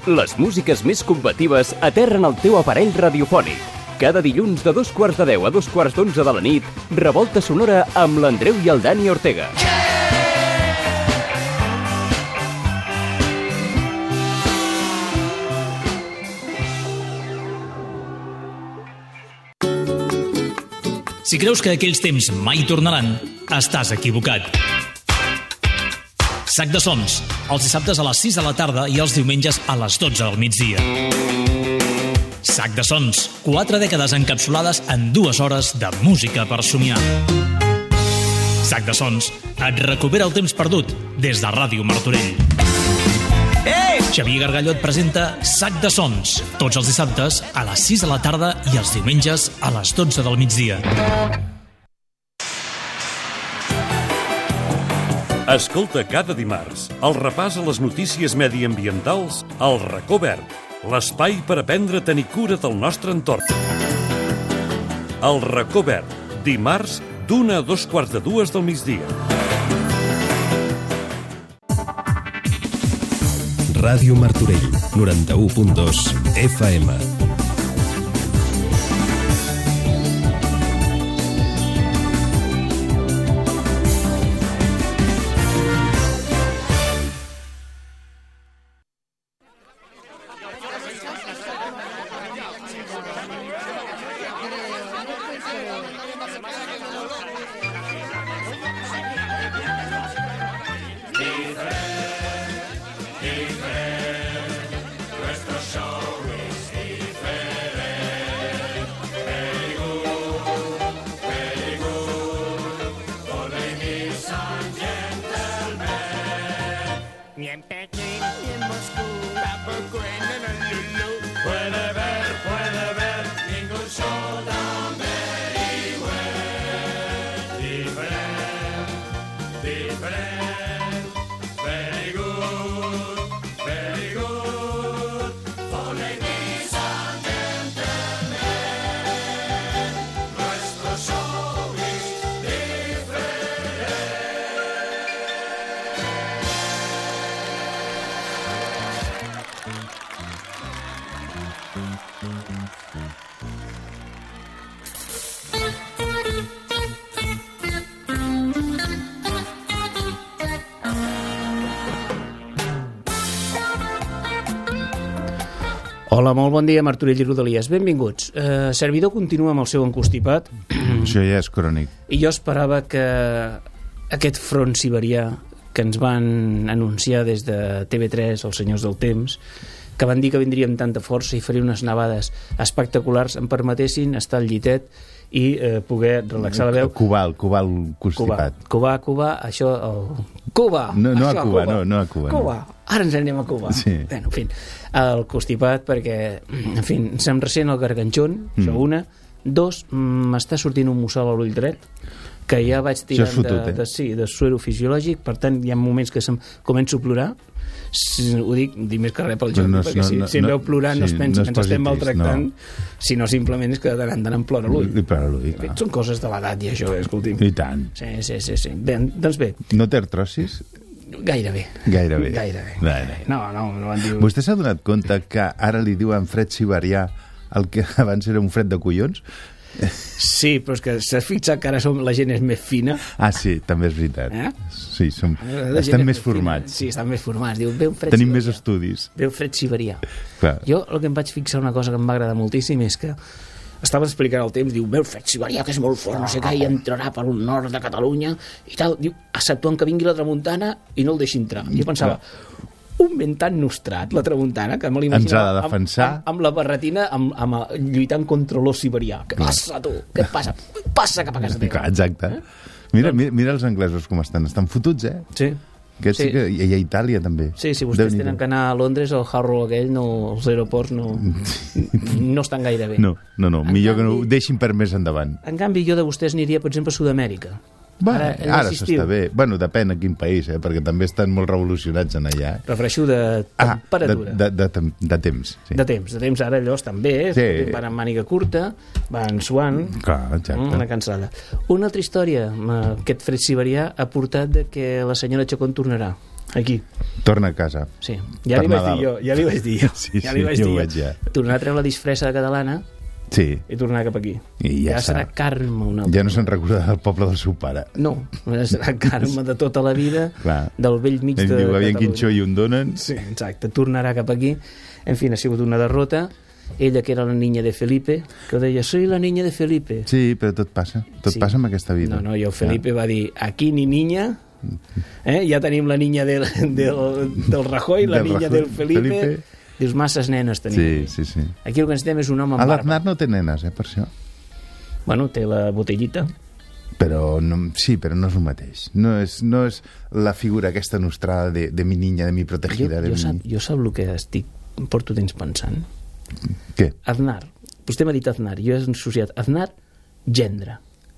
Les músiques més combatives aterren el teu aparell radiofònic. Cada dilluns de 10:15 a 11:45 de la nit, Revolta Sonora amb l'Andreu i el Dani Ortega. Si creus que aquells temps mai tornaran, estàs equivocat. Sac de Sons, els dissabtes a les 6 de la tarda i els diumenges a les 12 del migdia. Sac de Sons, 4 dècades encapsulades en 2 hores de música per somiar. Sac de Sons et recupera el temps perdut des de Ràdio Martorell. Xavier Gargallo et presenta Sac de Sons, tots els dissabtes a les 6 de la tarda i els diumenges a les 12 del migdia. Escolta cada dimarts el repàs a les notícies mediambientals al Racó Verd, l'espai per aprendre a tenir cura del nostre entorn. El Racó Verd, dimarts d'1 a 2:15 del migdia. Ràdio Martorell, 91.2 FM. Hola, molt bon dia, Martorell i Rodalies. Benvinguts. Servidor continua amb el seu encostipat. Això ja és crònic. I jo esperava que aquest front siberià que ens van anunciar des de TV3, els senyors del temps, que van dir que vindria amb tanta força i faria unes nevades espectaculars, em permetessin estar al llitet i poder relaxar la veu. Cubar el constipat. Cubar, això... Cuba! No això, a Cuba, no a Cuba. Cuba! Ara ens anem a Cuba. Sí. Bueno, en fi, el constipat perquè, en fi, se'm ressent el garganxón, això una. 2, m'està sortint un mussol a l'ull dret, que ja vaig tirant de suero fisiològic, per tant hi ha moments que començo a plorar. Ho dic més que res pel joc, perquè si em veu plorant no es pensi que ens estem maltractant, sinó simplement és que de tant em plora l'ull. Són coses de l'edat i això, escolti'm. I tant. Sí. Doncs bé. No té artrosis? Gairebé. No van dir... Vostè s'ha donat compte que ara li diuen fred siberià el que abans era un fred de collons? Sí, però és que s'ha fixat que ara la gent és més fina. Ah, sí, també és veritat. Sí, estem més formats. Sí, estan més formats. Diu, tenim més estudis. Veu fred siberià. Clar. Jo el que em vaig fixar, una cosa que em va agradar moltíssim, és que estaves explicant el temps, diu, veu fred siberià, que és molt fort, no sé què, i entrarà per un nord de Catalunya, i tal. Diu, exceptuant que vingui la tramuntana i no el deixi entrar. Jo pensava... un vent tan nostrat, la tramuntana, que me l'imaginava... Ens ha de defensar. Amb la barretina, lluitant contra l'os siberià. Què passa, tu? Què et passa? Passa cap a casa teva. Exacte. Mira els anglesos com estan. Estan fotuts, eh? Sí. Sí que, i a Itàlia també. Sí, si vostès tenen que anar a Londres, el Harrow aquell, els aeroports no estan gaire bé. No. Millor que no ho deixin per més endavant. En canvi, jo de vostès aniria, per exemple, a Sud-amèrica. Ara s'està bé. Bueno, depèn a quin país, perquè també estan molt revolucionats en allà. Refereixo de temperatura. De temps. Sí. De temps. Ara allò estan bé, van amb màniga curta, van suant. Clar, exacte. Una cansada. Una altra història, aquest fred siberià ha portat de que la senyora Chacón tornarà. Aquí. Torna a casa. Sí, ja li vaig dir jo. Sí, jo ho veig ja. Tornar a treure la disfressa catalana i tornar cap aquí. I ja serà Carme una altra. Ja no se'n recorda del poble del seu pare. No, serà Carme de tota la vida, del vell mig de Catalunya. Diu, quin xoi un donen. Sí, exacte, tornarà cap aquí. En fi, ha sigut una derrota. Ella, que era la niña de Felipe, que deia, soy la niña de Felipe. Sí, però tot passa. Tot passa amb aquesta vida. No, i el Felipe va dir, aquí ni niña, ja tenim la niña del Rajoy, la niña del Felipe. Dius, masses nenes tenim. Sí. Aquí el que necessitem és un home amb barba. L'Aznar no té nenes, per això. Bueno, té la botellita. Però no és el mateix. No és la figura aquesta nostrada de mi niña, de mi protegida. Jo sap el que porto temps pensant. Què? Aznar. Vostè m'ha dit Aznar. Jo he associat Aznar, gendre.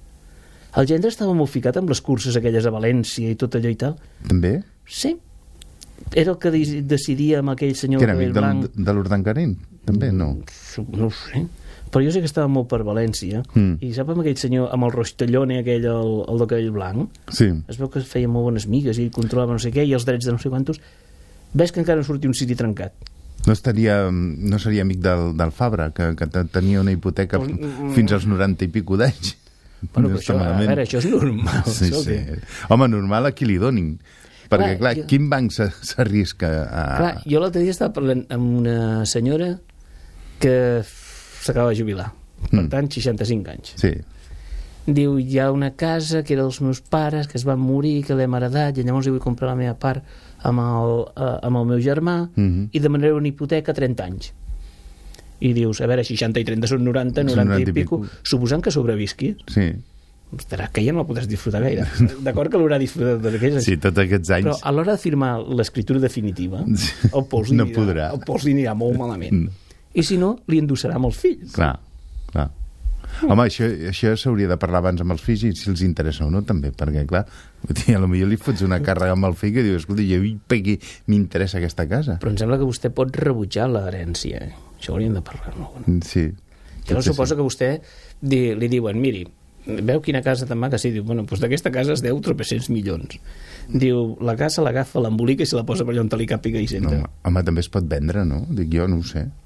El gendre estava molt ficat amb les curses aquelles a València i tot allò i tal. També? Sí. Era el que decidia amb aquell senyor... Que era amic de l'Urdangarín? També, no? No ho sé. Però jo sé que estava molt per València i sap amb aquell senyor, amb el Rostellone aquell, el de cabell blanc, es veu que feia molt bones migues i controlava no sé què i els drets de no sé quantos. Ves que encara no sortia un sitio trencat. No seria amic del Fabra, que tenia una hipoteca fins als 90 i pico d'anys. Bueno, això, a veure, això és normal. Sí. Home, normal a qui li donin. Perquè, clar, quin banc s'arrisca a... Clar, jo l'altre dia estava parlant amb una senyora que s'acaba de jubilar. Per tant, 65 anys. Sí. Diu, hi ha una casa que era dels meus pares, que es van morir, que l'hem heredat, i llavors hi vull comprar la meva part amb el meu germà i demanaré una hipoteca a 30 anys. I dius, a veure, 60 i 30 són 90 i pico, suposant que sobrevisqui. Sí. Estarà que ja no la podràs disfrutar gaire. D'acord que l'haurà disfrutat tots aquests anys. Sí, tots aquests anys. Però a l'hora de firmar l'escriptura definitiva, el pols li anirà molt malament. I si no, li endossarà amb els fills. Clar. Home, això s'hauria de parlar abans amb els fills i si els interessa o no, també, perquè, clar, potser li fots una càrrega amb el fill que diu, escolta, jo m'interessa aquesta casa. Però em sembla que vostè pot rebutjar l'herència. Això hauríem de parlar, no? Sí. Jo suposo que vostè li diuen, miri, veu quina casa tan maca? Sí, diu, bueno, doncs d'aquesta casa es deu 300 milions. Diu, la casa l'agafa, l'embolica i se la posa per allà on te li càpiga i senta. No, home, també es pot vendre, no? Dic jo, no ho sé.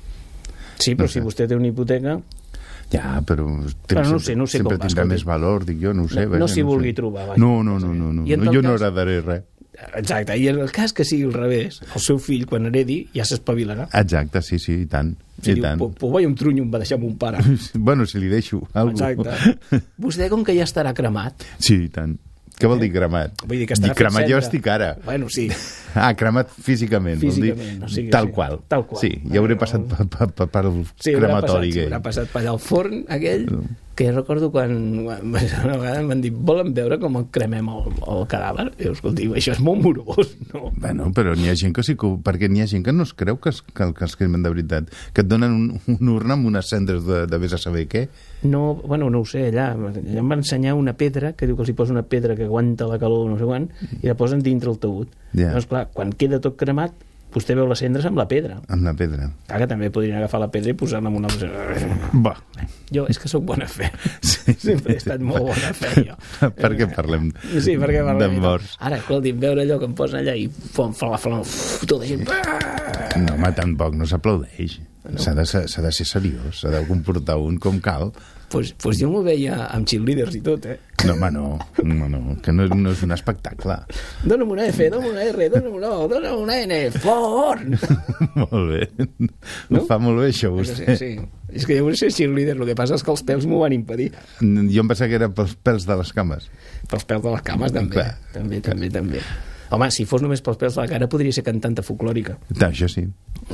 Sí, però si vostè té una hipoteca... Ja, però no sé sempre com tindrà més valor, dic jo, no ho sé. No s'hi vulgui trobar. No, jo no heredaré res. Exacte, i en el cas que sigui al revés, el seu fill, quan heredi, ja s'espavilarà. Exacte, sí, i tant. Si diu, pues vaya un trunyo em va deixar mon pare. Bueno, si li deixo alguna cosa. Exacte. Vostè, com que ja estarà cremat... Sí, i tant. Què vol dir cremat? Vull dir que estarà cremat jo estic ara. Bueno, sí. Cremat físicament. Físicament, tal qual. Sí, ja hauré passat pel crematori. Sí, haurà passat per allà al forn aquell, que jo recordo quan una vegada em van dir, volen veure com cremem el cadàver? I jo, escolti, això és molt morbós, no? Bueno, però n'hi ha gent que sí, perquè n'hi ha gent que no es creu que els cremen de veritat, que et donen un urna amb unes cendres de vés a saber què. No, bueno, no ho sé, allà em van ensenyar una pedra, que diu que els hi posa una pedra que aguanta la calor, no sé quan, i la posen dintre el taüt. Doncs clar, quan queda tot cremat, vostè veu les cendres amb la pedra. Amb la pedra. Clar, que també podrien agafar la pedra i posar-la en una... Va. Jo, és que sóc bona fe. Sí. Sempre he estat molt bona fe, jo. Per què parlem de morts? Ara, escolti, veure allò que em posen allà i tota gent... No, home, tampoc no s'aplaudeix. S'ha de ser seriós, s'ha de comportar un com cal. Pues jo m'ho veia amb cheerleaders i tot, No, home, no, que no és un espectacle. Dóna'm una F, dóna'm una R, dóna'm una N, forn! Molt bé. No? Fa molt bé això, vostè. Sí. És que jo vull ser cheerleader, el que passa és que els pèls m'ho van impedir. Jo em pensava que era pels pèls de les cames. Pels pèls de les cames, també. També. Home, si fos només pels pèls de la cara, podria ser cantanta folclòrica. Això sí.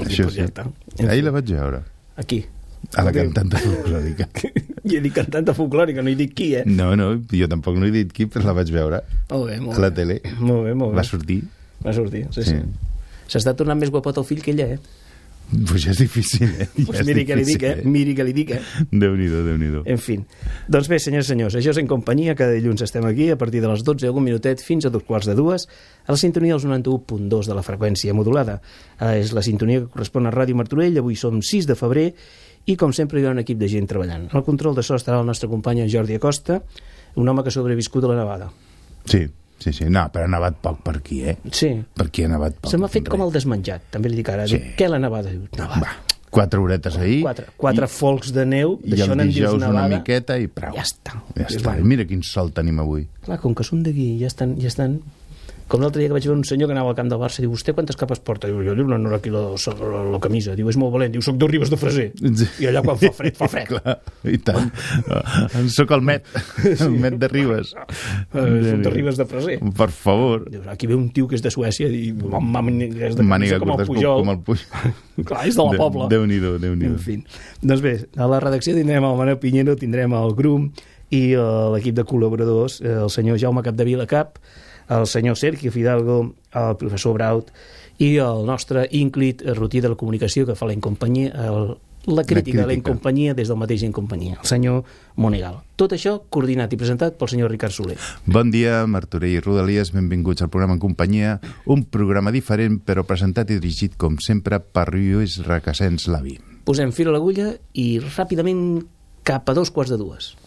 Ahir la vaig veure. Aquí. A la cantanta folclòrica. Jo he dit cantanta folclòrica, no he dit qui, No, jo tampoc no he dit qui, però la vaig veure. Molt bé. A la tele. Molt bé. Va sortir, sí. S'està tornant més guapot el fill que ella, Pues ja és difícil, miri que li dic, Déu-n'hi-do. En fi. Doncs bé, senyors i senyors, això és En Companyia. Cada dilluns estem aquí a partir de les 12, algun minutet, fins a 2:45, a la sintonia dels 91.2 de la freqüència modulada. És la sintonia que correspon a Ràdio Martorell. Avui som 6 de febrer i, com sempre, hi ha un equip de gent treballant. Al control de so estarà el nostre company Jordi Acosta, un home que ha sobreviscut a la nevada. Sí, No, però ha nevat poc per aquí, Sí. Per aquí ha nevat poc. Se m'ha fet com el desmenjat, també li dic ara. Sí. Què la nevada? Nevada. 4 horetes ahir. 4 folcs de neu, d'això n'en dius nevada. Una miqueta i prou. Ja està. Mira quin sol tenim avui. Clar, com que són d'aquí, ja estan... Com l'altre dia que vaig veure un senyor que anava al camp del Barça, diu, vostè quantes capes porta? Diu, jo diu, no aquí la camisa. Diu, és molt valent. Diu, soc de Ribes de Freser. I allà quan fa fred, fa fred. Clar, i tant. Soc el Met de Ribes. Soc de Ribes de Freser. Per favor. Diu, aquí ve un tio que és de Suècia i és de màniga com el Pujol. Clar, és de la Pobla. Déu-n'hi-do. En fi. Doncs bé, a la redacció tindrem el Manel Piñero, tindrem el Grum i l'equip de col·laboradors, el senyor Jaume Capdevila Cap, el senyor Sergio Fidalgo, el professor Braut i el nostre ínclit rutí de la comunicació que fa la Incompanyia, la crítica de la Incompanyia des del mateix Incompanyia, el senyor Monegal. Tot això coordinat i presentat pel senyor Ricard Soler. Bon dia, Martorell i Rodalies, benvinguts al programa En Companyia, un programa diferent però presentat i dirigit com sempre per Lluís Requesens l'avi. Posem fil a l'agulla i ràpidament cap a 2:45.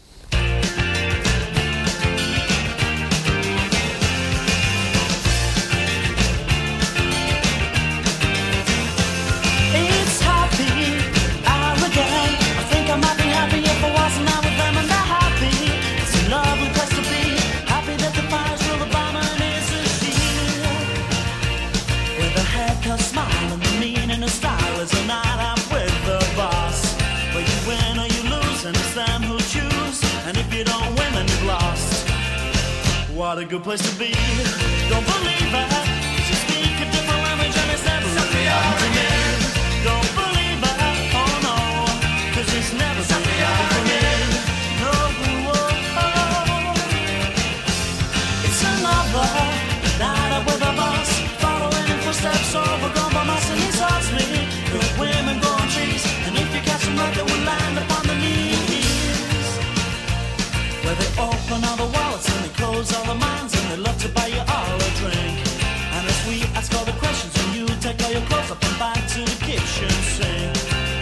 What a good place to be. Don't believe that, 'cause you speak a different language and it's never really happened to me. Don't believe that, oh no, 'cause it's never really happened to me. No, it's another night up with a bus, following in footsteps overgrown by mice, and he asks me, good women growing trees, and if you catch them right, they will land upon the knees, where they open all the wallets and they close all the minds, and they love to buy you all a drink. And as we ask all the questions, and you take all your clothes up and back to the kitchen sink.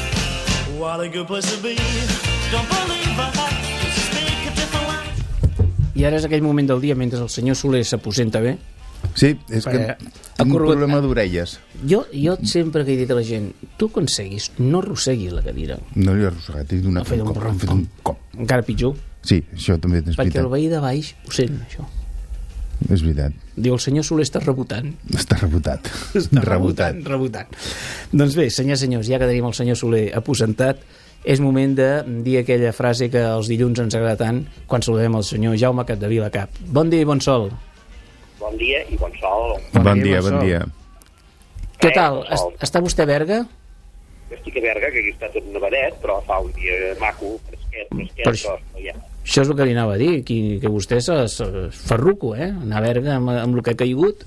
What a good place to be. Don't believe that, 'cause you speak a different language. I ara és aquell moment del dia mentre el senyor Soler s'aposenta bé. Sí, és que tinc un problema d'orelles. Jo sempre que he dit a la gent, tu aconseguis, no arrosseguis la cadira. No l'he arrossegat, he fet un cop. Encara pitjor. Sí, això també és veritat. Perquè el veí de baix ho sent, això. És veritat. Diu, el senyor Soler està rebotant. Està rebotat. Està rebotant. Doncs bé, senyors, ja que tenim el senyor Soler aposentat, és moment de dir aquella frase que els dilluns ens agrada tant quan saludem el senyor Jaume Capdevila Cap. Bon dia i bon sol. Bon dia i bon sol. Bon dia. Què tal? Està vostè a Berga? Jo estic a Berga, que aquí està tot nevadet, però fa un dia maco, fresquet, però ja. Això és el que li anava a dir, que vostè és ferruco, anar a Berga amb el que ha caigut.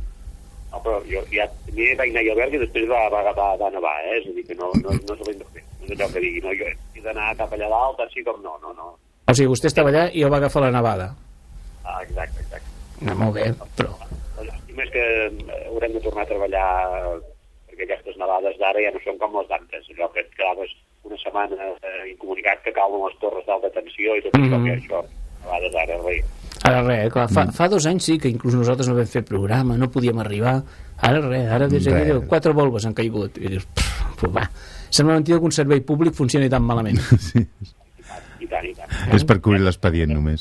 No, però jo ja també vaig anar a Berga i després va nevar, és a dir, que no s'ho vaig fer. No és allò que digui, no, jo he d'anar cap allà dalt, així com no. O sigui, vostè estava allà i el va agafar la nevada. Ah, exacte. No, molt bé, però... L'estima és que haurem de tornar a treballar, perquè aquestes nevades d'ara ja no són com les d'antes, allò que et quedaves una setmana incomunicat que cauen les torres d'alta tensió i tot això, que això, nevades d'ara, res. Ara res, clar, fa 2 anys sí que inclús nosaltres no vam fer programa, no podíem arribar, ara res, ara des d'aquí 4 volves han caigut, i dius, va, sembla mentida que un servei públic funcioni tan malament. Sí. I tant. És per cobrir l'expedient només.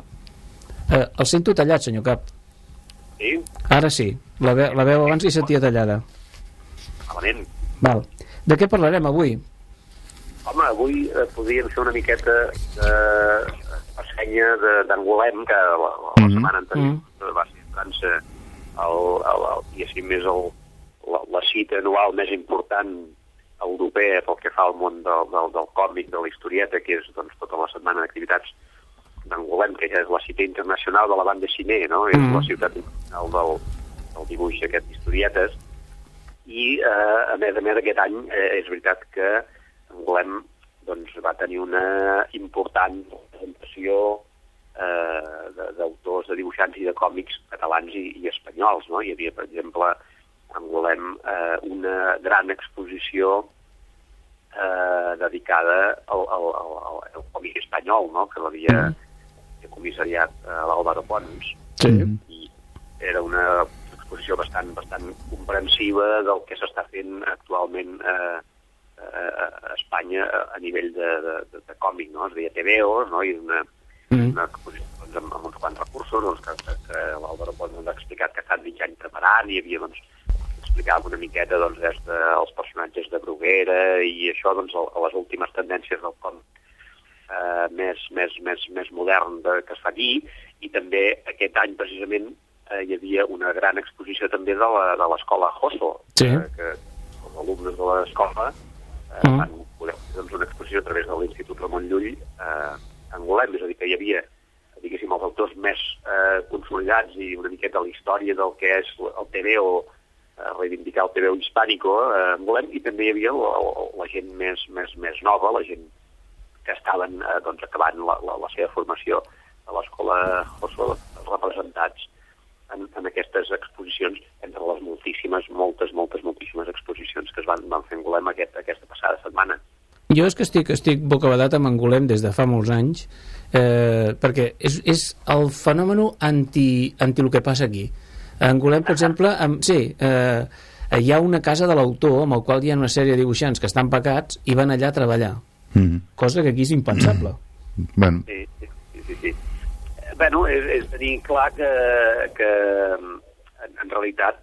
El sento tallat, senyor Cap. Sí? Ara sí, la veu abans li sentia tallada. Malament. Val. De què parlarem avui? Home, avui podríem fer una miqueta de passenya d'Angolem, que la setmana anterior va ser a França la cita anual més important europea pel que fa al món del còmic, de la historieta, que és doncs, tota la setmana d'activitats d'Angolem, que ja és la cita internacional de la banda cine, no? És la ciutat internacional del dibuix aquest d'historietes. I, a més aquest any, és veritat que Angolem doncs, va tenir una important presentació d'autors, de dibuixants i de còmics catalans i espanyols, no? Hi havia, per exemple, a Angolem una gran exposició dedicada al còmic espanyol, no? Que l'havia comissariat l'Álvaro Pons. Sí. I era una exposició bastant comprensiva del que s'està fent actualment a Espanya a nivell de còmic, no? Es deia TVO, no? I una exposició doncs, amb uns quants recursos doncs, que l'Àlvaro Pons ens ha explicat que ha estat mig any preparant, i havia doncs, explicava una miqueta doncs, des dels personatges de Bruguera i això doncs, a les últimes tendències del còmic més modern que es fa aquí, i també aquest any precisament hi havia una gran exposició també de l'escola Joso, que els alumnes de l'escola van poder fer doncs, una exposició a través de l'Institut Ramon Llull a Angolem, és a dir, que hi havia diguéssim, els autors més consolidats i una miqueta la història del que és el TVO, reivindicar el TVO hispànico a Angolem, i també hi havia la gent més nova, la gent que estaven doncs, acabant la seva formació a l'escola Joso, representats en aquestes exposicions, entre les moltíssimes exposicions que es van fer a Angolem aquesta passada setmana. Jo és que estic bocabadat amb Angolem des de fa molts anys, perquè és el fenomen anti el que passa aquí. A Angolem, per exemple, hi ha una casa de l'autor amb el qual hi ha una sèrie de dibuixants que estan pecats i van allà a treballar, cosa que aquí és impensable. Bueno. Sí. Bueno, és tenir clar que en realitat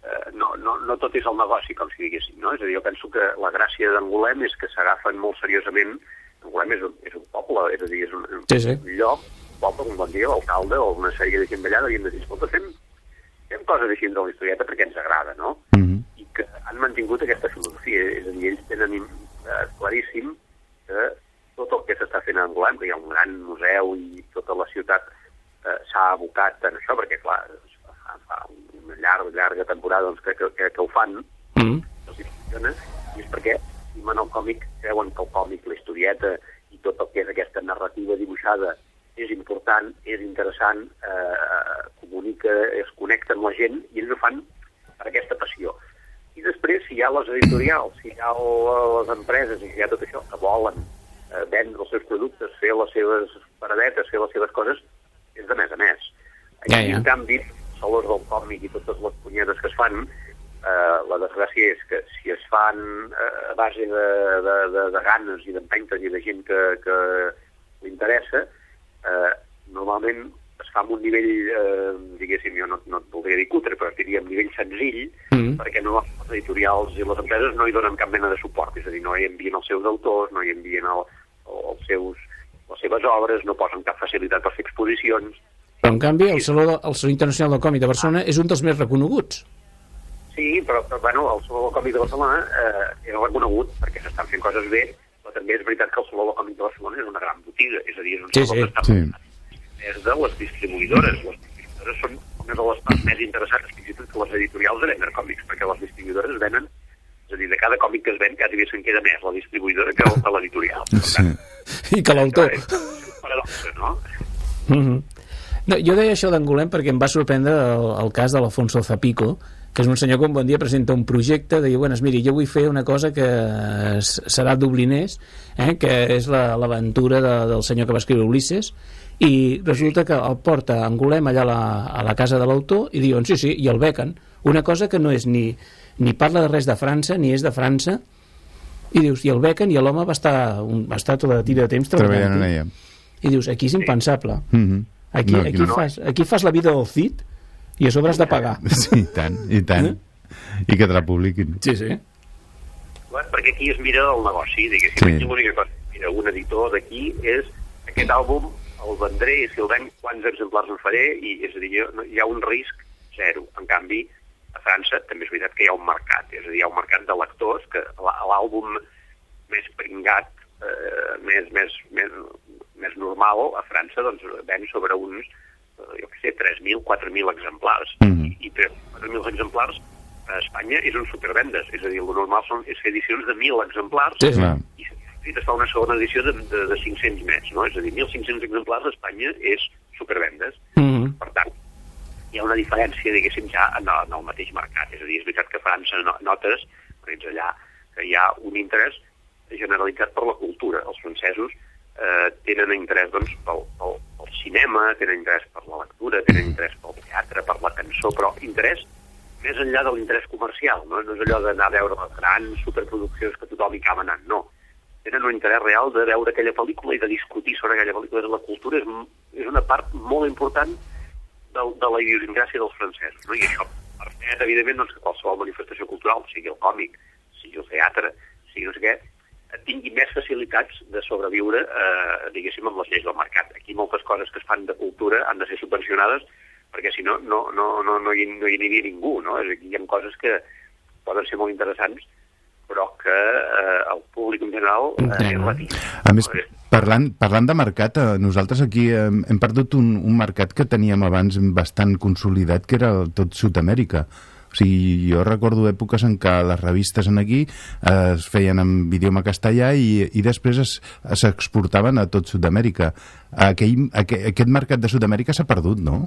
no tot és el negoci, com si diguéssim, no? És a dir, jo penso que la gràcia d'Angolem és que s'agafen molt seriosament. Angolem és un poble, és a dir, és un lloc, un poble, un bon dia, l'alcalde o una sèrie de gent d'allà havien de dir, escolta, fem coses així de la historieta perquè ens agrada, no? I que han mantingut aquesta filosofia, és a dir, ells tenen claríssim que tot el que s'està fent a Angolem, que hi ha un gran museu i tota la ciutat s'ha abocat en això, perquè clar, fa una llarga temporada doncs, que ho fan, els funciona, i és perquè en el còmic creuen que el còmic, la historieta i tot el que és aquesta narrativa dibuixada és important, és interessant, comunica, es connecta amb la gent, i ells ho fan per aquesta passió. I després, si hi ha les editorials, si hi ha les empreses, i si hi ha tot això, que volen vendre els seus productes, fer les seves paradetes, fer les seves coses, és de més a més. En canvi, els salons del còmic i totes les punyetes que es fan, la desgràcia és que si es fan a base de ganes i d'empentes i de gent que li interessa, normalment es fa amb un nivell, diguéssim, jo no et voldria dir cutre, però diria un nivell senzill, perquè les editorials i les empreses no hi donen cap mena de suport, és a dir, no hi envien els seus autors, no hi envien les seves obres, no posen cap facilitat per fer exposicions. Però, en canvi, el Saló Internacional del Còmic de Barcelona és un dels més reconeguts. Sí, però bueno, el Saló del Còmic de Barcelona és reconegut perquè s'estan fent coses bé, però també és veritat que el Saló del Còmic de Barcelona és una gran botiga, és a dir, és un saló que està és de les distribuïdores. Les distribuïdores són una de les parts més interessants, fins i tot que les editorials de vendre còmics, perquè les distribuïdores venen, és a dir, de cada còmic que es ven, quasi bé se'n queda més la distribuïdora que l'editorial. I que l'autor. És un paradoxe, no? No, jo deia això d'Angolem perquè em va sorprendre el cas de l'Alfonso Zapico, que és un senyor que un bon dia presenta un projecte de dir, bueno, miri, jo vull fer una cosa que serà dublinès, que és l'aventura del senyor que va escriure Ulisses, i resulta que el porta a Angolem allà a la casa de l'autor i diuen, sí, i el bequen, una cosa que no és ni parla de res de França, ni és de França, i dius, i el bequen, i l'home va estar tota la tira de temps treballant en ella. I dius, aquí és impensable. Aquí fas la vida del Cid i a sobre has de pagar. Sí, i tant. I que te la publiquin. Sí. Perquè aquí es mira el negoci, diguéssim. L'única cosa que mira un editor d'aquí és aquest àlbum el vendré i si el venc quants exemplars en faré, i és a dir, hi ha un risc zero. En canvi, a França també és veritat que hi ha un mercat, és a dir, hi ha un mercat de lectors que l'àlbum més pringat, més normal a França doncs ven sobre uns, jo què sé, 3.000, 4.000 exemplars. I 4.000 exemplars a Espanya és un supervendes, és a dir, el normal és fer edicions de 1.000 exemplars i es fa una segona edició de 500 més, no? És a dir, 1.500 exemplars a Espanya és supervendes. Per tant, hi ha una diferència, diguéssim, ja en el mateix mercat. És a dir, és veritat que a França notes, per exemple, allà, que hi ha un interès generalitzat per la cultura. Els francesos tenen interès doncs, pel pel cinema, tenen interès per la lectura, tenen interès pel teatre, per la cançó, però interès més enllà de l'interès comercial, no és allò d'anar a veure les grans superproduccions que tothom hi acaba anant, no. Tenen un interès real de veure aquella pel·lícula i de discutir sobre aquella pel·lícula. La cultura és una part molt important de la idiosincràsia dels francesos, no? I això permet, evidentment, doncs, que qualsevol manifestació cultural, sigui el còmic, sigui el teatre, sigui no sé què, tingui més facilitats de sobreviure, diguéssim, amb les lleis del mercat. Aquí moltes coses que es fan de cultura han de ser subvencionades perquè si no hi aniria ningú, no? Aquí hi ha coses que poden ser molt interessants, però que el públic en general és relatiu. A més, parlant de mercat, nosaltres aquí hem perdut un mercat que teníem abans bastant consolidat, que era tot Sud-amèrica. O sigui, jo recordo èpoques en què les revistes aquí es feien en idioma castellà i després s'exportaven a tot Sud-amèrica. Aquest mercat de Sud-amèrica s'ha perdut, no?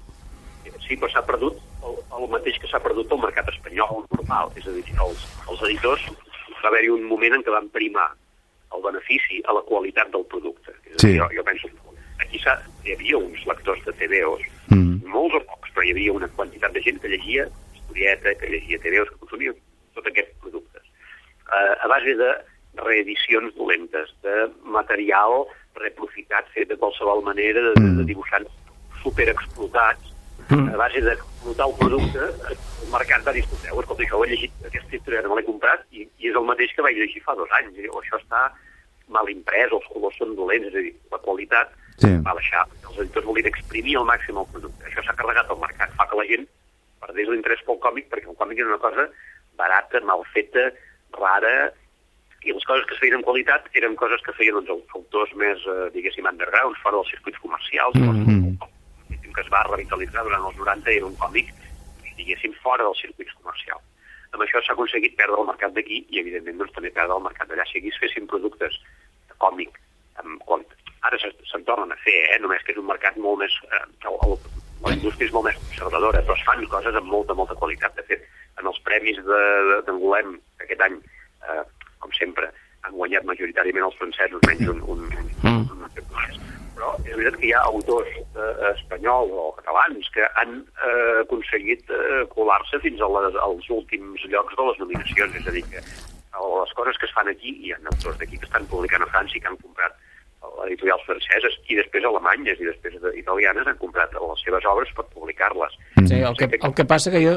Sí, però s'ha perdut el mateix que s'ha perdut el mercat espanyol normal. És a dir, els editors va haver-hi un moment en què van primar el benefici a la qualitat del producte. És a dir, jo penso que aquí hi havia uns lectors de TVOs, molts o pocs, però hi havia una quantitat de gent que llegia historieta, que llegia TVOs, que consumia tots aquests productes. A base de reedicions dolentes, de material reaprofitat, fet de qualsevol manera, de dibuixants superexplotats, a base d'explotar el producte, el mercat va dir, escolta, això ho he llegit, aquesta historieta me l'he comprat i és el mateix que vaig llegir fa 2 anys, o això està mal imprès, els colors són dolents, és a dir, la qualitat va baixar, els editors volien exprimir al màxim el producte, això s'ha carregat al mercat, fa que la gent perdés l'interès pel còmic, perquè el còmic era una cosa barata, mal feta, rara, i les coses que es feien en qualitat eren coses que feien els autors més, diguéssim, underground, fora dels circuits comercials, que es va revitalitzar durant els 90 era un còmic, diguéssim, fora dels circuits comercials. Amb això s'ha aconseguit perdre el mercat d'aquí i, evidentment, doncs, també perdre el mercat d'allà. Si aquí es fessin productes de còmic, ara se'n tornen a fer, només que és un mercat molt més... la indústria és molt més conservadora, però es fan coses amb molta, molta qualitat. De fet, en els premis d'Angolem, aquest any, com sempre, han guanyat majoritàriament els francesos, menys un però és veritat que hi ha autors espanyols o catalans que han aconseguit colar-se fins als últims llocs de les nominacions, és a dir, que les coses que es fan aquí, hi ha autors d'aquí que estan publicant a França i que han comprat editorials franceses i després alemanyes i després italianes han comprat les seves obres per publicar-les. Sí, el que passa que jo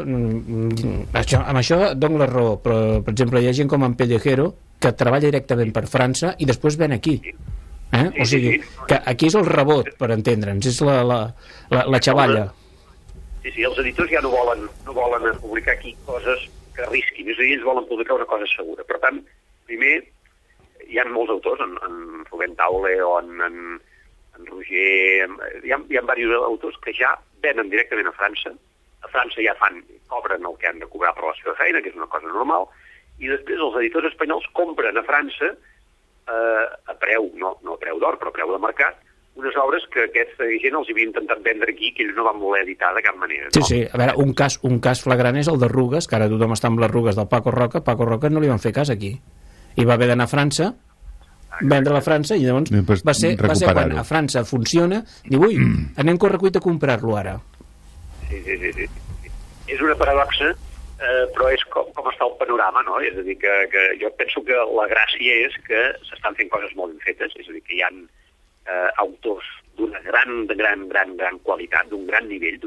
amb això dono la raó, però per exemple hi ha gent com en Pellejero que treballa directament per França i després ven aquí. O sigui, que aquí és el rebot, per entendre'ns, és la xavalla. Sí, els editors ja no volen publicar aquí coses que arrisquin, és a dir, ells volen publicar una cosa segura. Per tant, primer, hi ha molts autors, en Rubén Taule o en Roger, hi ha diversos autors que ja venen directament a França ja cobren el que han de cobrar per la seva feina, que és una cosa normal, i després els editors espanyols compren a França a preu, no a preu d'or, però a preu de mercat, unes obres que aquesta gent els havia intentat vendre aquí, que ells no van voler editar de cap manera. No? Sí, a veure, un cas flagrant és el de Rugues, que ara tothom està amb les Rugues del Paco Roca no li van fer cas aquí. I va haver d'anar a França, vendre-la a França, i llavors va ser quan a França funciona, diu, ui, anem correcuit a comprar-lo ara. Sí. És una paradoxa, però és com està el panorama, no? És a dir, que jo penso que la gràcia és que s'estan fent coses molt ben fetes, és a dir, que hi ha autors d'una gran qualitat, d'un gran nivell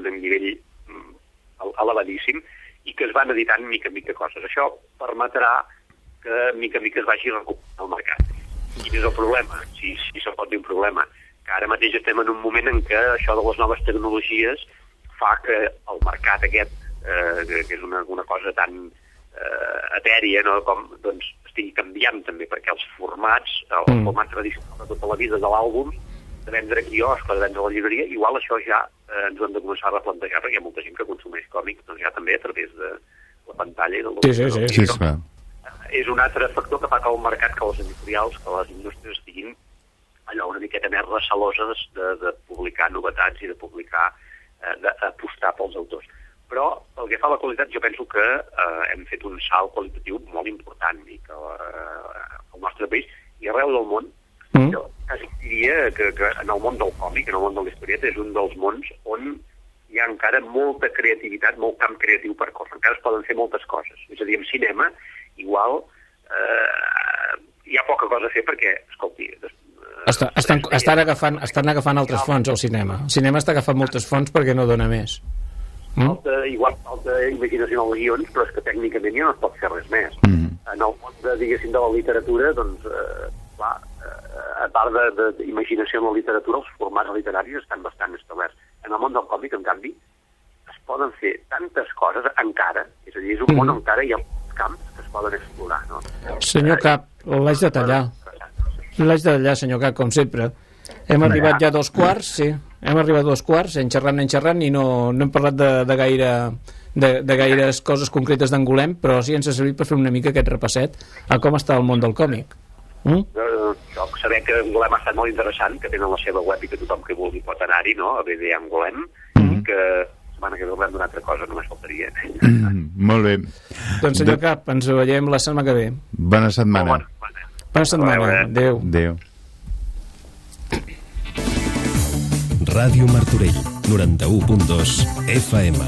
elevadíssim, i que es van editant mica en mica coses. Això permetrà que mica en mica es vagi recuperant el mercat. Quin és el problema? Si se'n pot dir un problema, que ara mateix estem en un moment en què això de les noves tecnologies fa que el mercat aquest, que és una cosa tan etèria, no? Com doncs, estigui canviant també, perquè els formats, el format tradicional de tota la vida de l'àlbum, de vendre quiosc o de vendre a la llibreria, igual això ja ens ho hem de començar a replantejar, perquè hi ha molta gent que consumeix còmics, doncs ja també a través de la pantalla i del... Sí. És un altre factor que fa que el mercat, que les editorials, que les indústries estiguin allò una miqueta més receloses de publicar novetats i de publicar, d'apostar pels autors. Però pel que fa a la qualitat jo penso que hem fet un salt qualitatiu molt important i que al nostre país i arreu del món jo quasi diria diria que en el món del còmic, en el món de la historieta, és un dels mons on hi ha encara molta creativitat, molt camp creatiu per córrer. Encara es poden fer moltes coses. És a dir, en cinema, igual, hi ha poca cosa a fer perquè, escolti... Estan agafant altres fonts al cinema. El cinema està agafant moltes fonts perquè no dona més. Falta imaginació en els guions, però és que tècnicament ja no es pot fer res més. En el món, diguéssim, de la literatura, doncs, clar, a part d'imaginació en la literatura, els formats literaris estan bastant establerts. En el món del còmic, en canvi, es poden fer tantes coses encara, és a dir, és un món on encara hi ha camps que es poden explorar, no? Senyor Cap, l'haig de tallar. L'haig de tallar, senyor Cap, com sempre. Hem arribat ja a 2:15, sí. Hem arribat a 2:15, anem xerrant i no hem parlat de gaires coses concretes d'Angolem, però sí ens ha servit per fer una mica aquest repasset a com està el món del còmic. Saber que Angolem ha estat molt interessant, que tenen la seva web i que tothom que vulgui pot anar-hi, no?, a BD Angolem, i que la setmana que ve haurem d'una altra cosa, només faltaria. Molt bé. Doncs, senyor Cap, ens veiem la setmana que ve. Bona setmana. Bona setmana. Adéu. Adéu. Ràdio Martorell, 91.2 FM.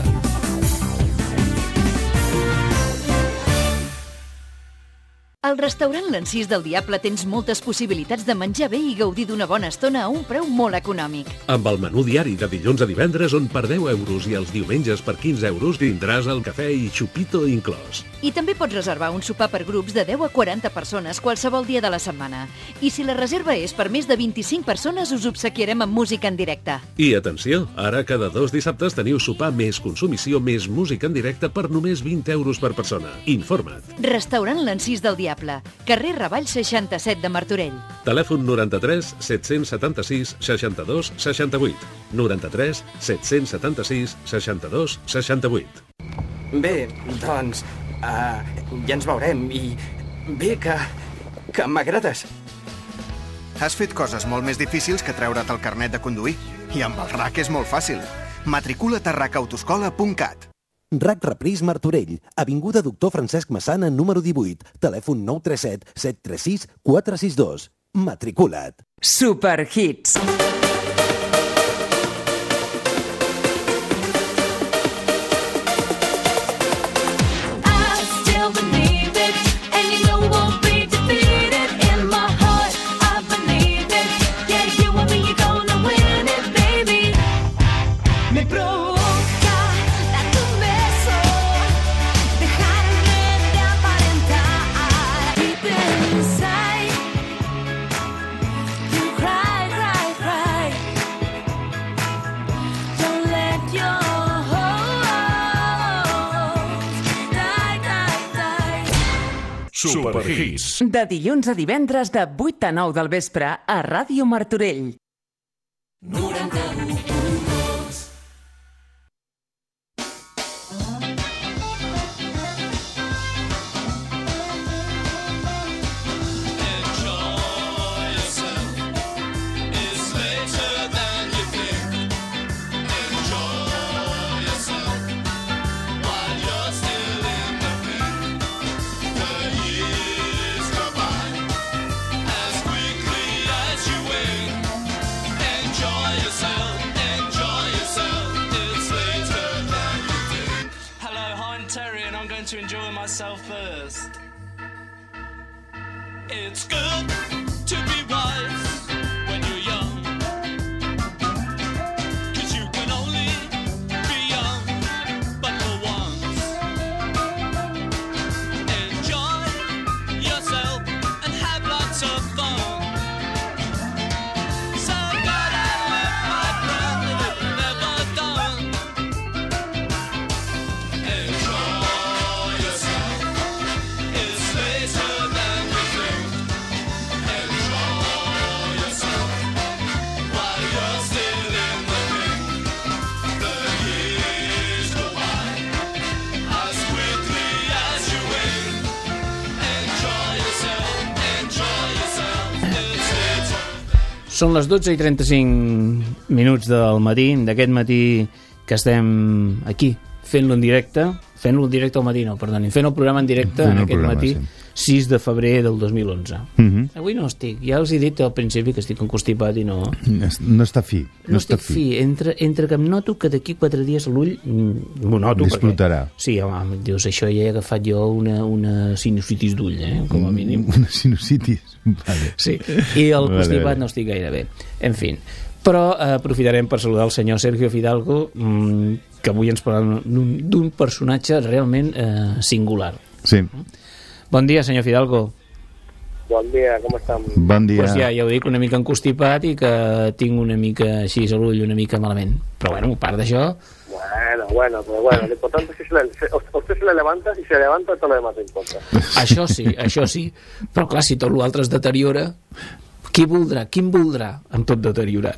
Al restaurant L'Encís del Diable tens moltes possibilitats de menjar bé i gaudir d'una bona estona a un preu molt econòmic. Amb el menú diari de dilluns a divendres, on per 10 euros i els diumenges per 15 euros tindràs el cafè i xupito inclòs. I també pots reservar un sopar per grups de 10 a 40 persones qualsevol dia de la setmana. I si la reserva és per més de 25 persones, us obsequiarem amb música en directe. I atenció, ara cada 2 dissabtes teniu sopar més consumició més música en directe per només 20 euros per persona. Informa't. Restaurant L'Encís del Diable, carrer Ravall 67 de Martorell. Telèfon 93 776 62 68. 93 776 62 68. Bé, doncs, ja ens veurem i bé que m'agrades. Has fet coses molt més difícils que treure't el carnet de conduir. I amb el RAC és molt fàcil. Matricula't a racautoscola.cat. RAC Repris Martorell, avinguda Doctor Francesc Massana, número 18, telèfon 937 736 462. Matricula't. Superhits. Superhits. De dilluns a divendres de 8 a 9 del vespre a Ràdio Martorell. 91.2. To enjoy myself first. It's good to be wise when you're young, 'cause you can only be young but for once. Enjoy yourself and have lots of fun. So glad I live, my friend, that it's never done. Són les 12:35 del matí, d'aquest matí que estem aquí, fent-lo en directe, fent-lo en directe al matí, no, perdoni, fent el programa en directe en aquest matí, 6 de febrer del 2011. Avui no estic, ja els he dit al principi que estic encostipat i no... No està fi. No estic fi, entre que em noto que d'aquí 4 dies l'ull m'ho noto. Disfrutarà. Sí, home, dius, això ja he agafat jo una sinusitis d'ull, com a mínim. Una sinusitis? Vale. Sí, i el constipat no estic gaire bé. En fi, però aprofitarem per saludar el senyor Sergio Fidalgo, que avui ens parla d'un personatge realment singular. Sí. Bon dia, senyor Fidalgo. Bon dia, com estem? Bon dia. Pues ja ho dic, una mica encostipat i que tinc una mica així a l'ull, una mica malament. Però bueno, a part d'això... Bueno, lo importante es que usted se le levanta, si se levanta todo lo demás no importa. Això sí. Però clar, si tot l'altre es deteriora, quin voldrà amb tot deteriorat?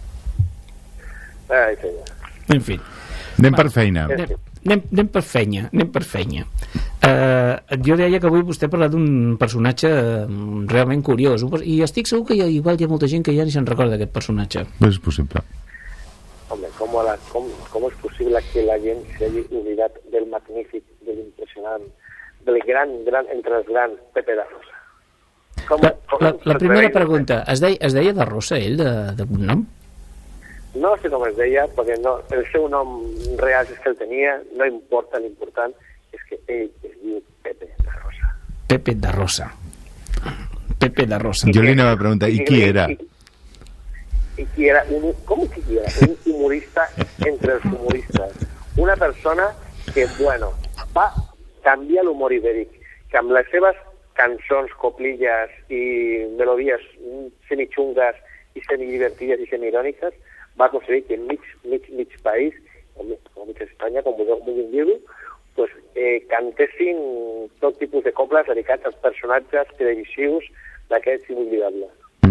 Ai, senyor. En fi. Anem per feina. Anem per feina. Jo deia que avui vostè ha parlat d'un personatge realment curiós, i estic segur que igual hi ha molta gent que ja ni se'n recorda d'aquest personatge. Pues és possible. Hombre, ¿cómo es posible que la gente se haya olvidado del magnífico, del impresionante, del gran, entre els grans, Pepe da Rosa? La primera pregunta, es deia da Rosa, ell, de nom? No sé com es deia, perquè no, el seu nom real és que el tenia, no importa, l'important és que ell es diu Pepe da Rosa. Pepe da Rosa. Pepe da Rosa. Jo li anava a preguntar, ¿y qui era? Y era ¿cómo que era? Un humorista entre els humoristes. Una persona que, bueno, va canviar l'humor ibèric, que amb les seves cançons, coplilles i melodies semichungas i semidivertides i semiiròniques va aconseguir que mig país, o mig Espanya, com vulguin dir-ho, pues, cantessin tot tipus de coples dedicats als personatges televisius d'aquests inoblidables.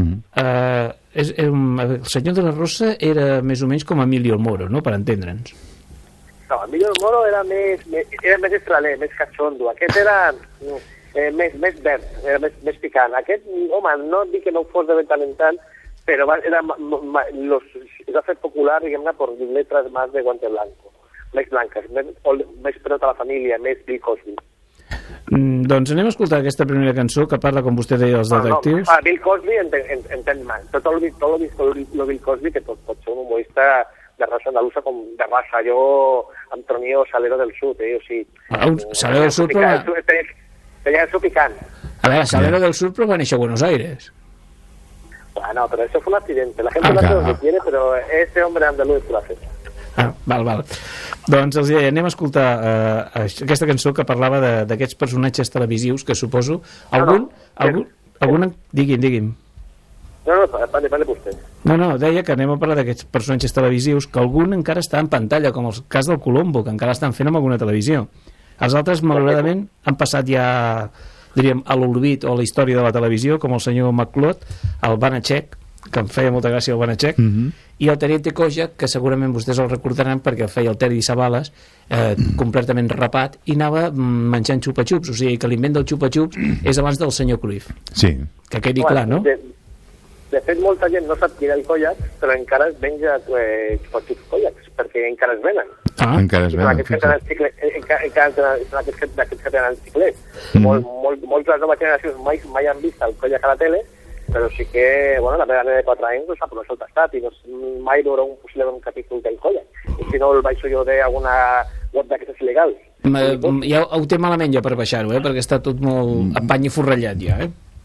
El senyor de la Rosa era més o menys com Emilio Moro, no?, per entendre'ns. No, Emilio Moro era més estraler, més cachondo. Aquest era més verd, era més picant. Aquest, home, no dic que no fos de ben talentant, però es va fer popular, diguem-ne, per letras más de guante blanco, més blanques, més per tota la família, més Bill Cosby. Doncs anem a escoltar aquesta primera cançó que parla, com vostè deia, dels detectius. Bill Cosby entén mal. Tot el Bill Cosby, que pot ser un humorista de raza andalusa, com de raza. Jo em tronia Salero del Sud, o sigui... Salero del Sud, però... Tenia el seu picant. A veure, Salero del Sud, però va néixer a Buenos Aires. Bueno, pero eso fue un accidente. La gente no hace lo que quiere, pero ese hombre andaluz lo hace. Val. Doncs els deia, anem a escoltar aquesta cançó que parlava d'aquests personatges televisius que suposo... Algun... Digui'm. No, parle vostè. No, deia que anem a parlar d'aquests personatges televisius que algun encara està en pantalla, com el cas del Colombo, que encara estan fent amb alguna televisió. Els altres, malauradament, han passat ja, diríem, a l'olvid o a la història de la televisió, com el senyor McClot, el Banachek, que em feia molta gràcia el Banachek, i el Teniente Kojak, que segurament vostès el recordaran perquè el feia el Terry Savalas, completament rapat, i anava menjant xupa-xups, o sigui que l'invent del xupa-xups és abans del senyor Cruyff. Sí. Que quedi clar, no? De fet, molta gent no sap qui era el Kojak, però encara es menja xupa-xups Kojaks, perquè encara es venen. Encara es venen. Aquests que tenen xiclets. Moltes noves generacions mai han vist el Kojak a la tele, però sí que, bueno, la meva nena de 4 anys no sap on és el tastat i no mai veurà un possible capítol del Kojak. I si no el baixo jo d'alguna web d'aquestes il·legals. Ja ho té malament ja per baixar-ho, perquè està tot molt empany i forrellat ja,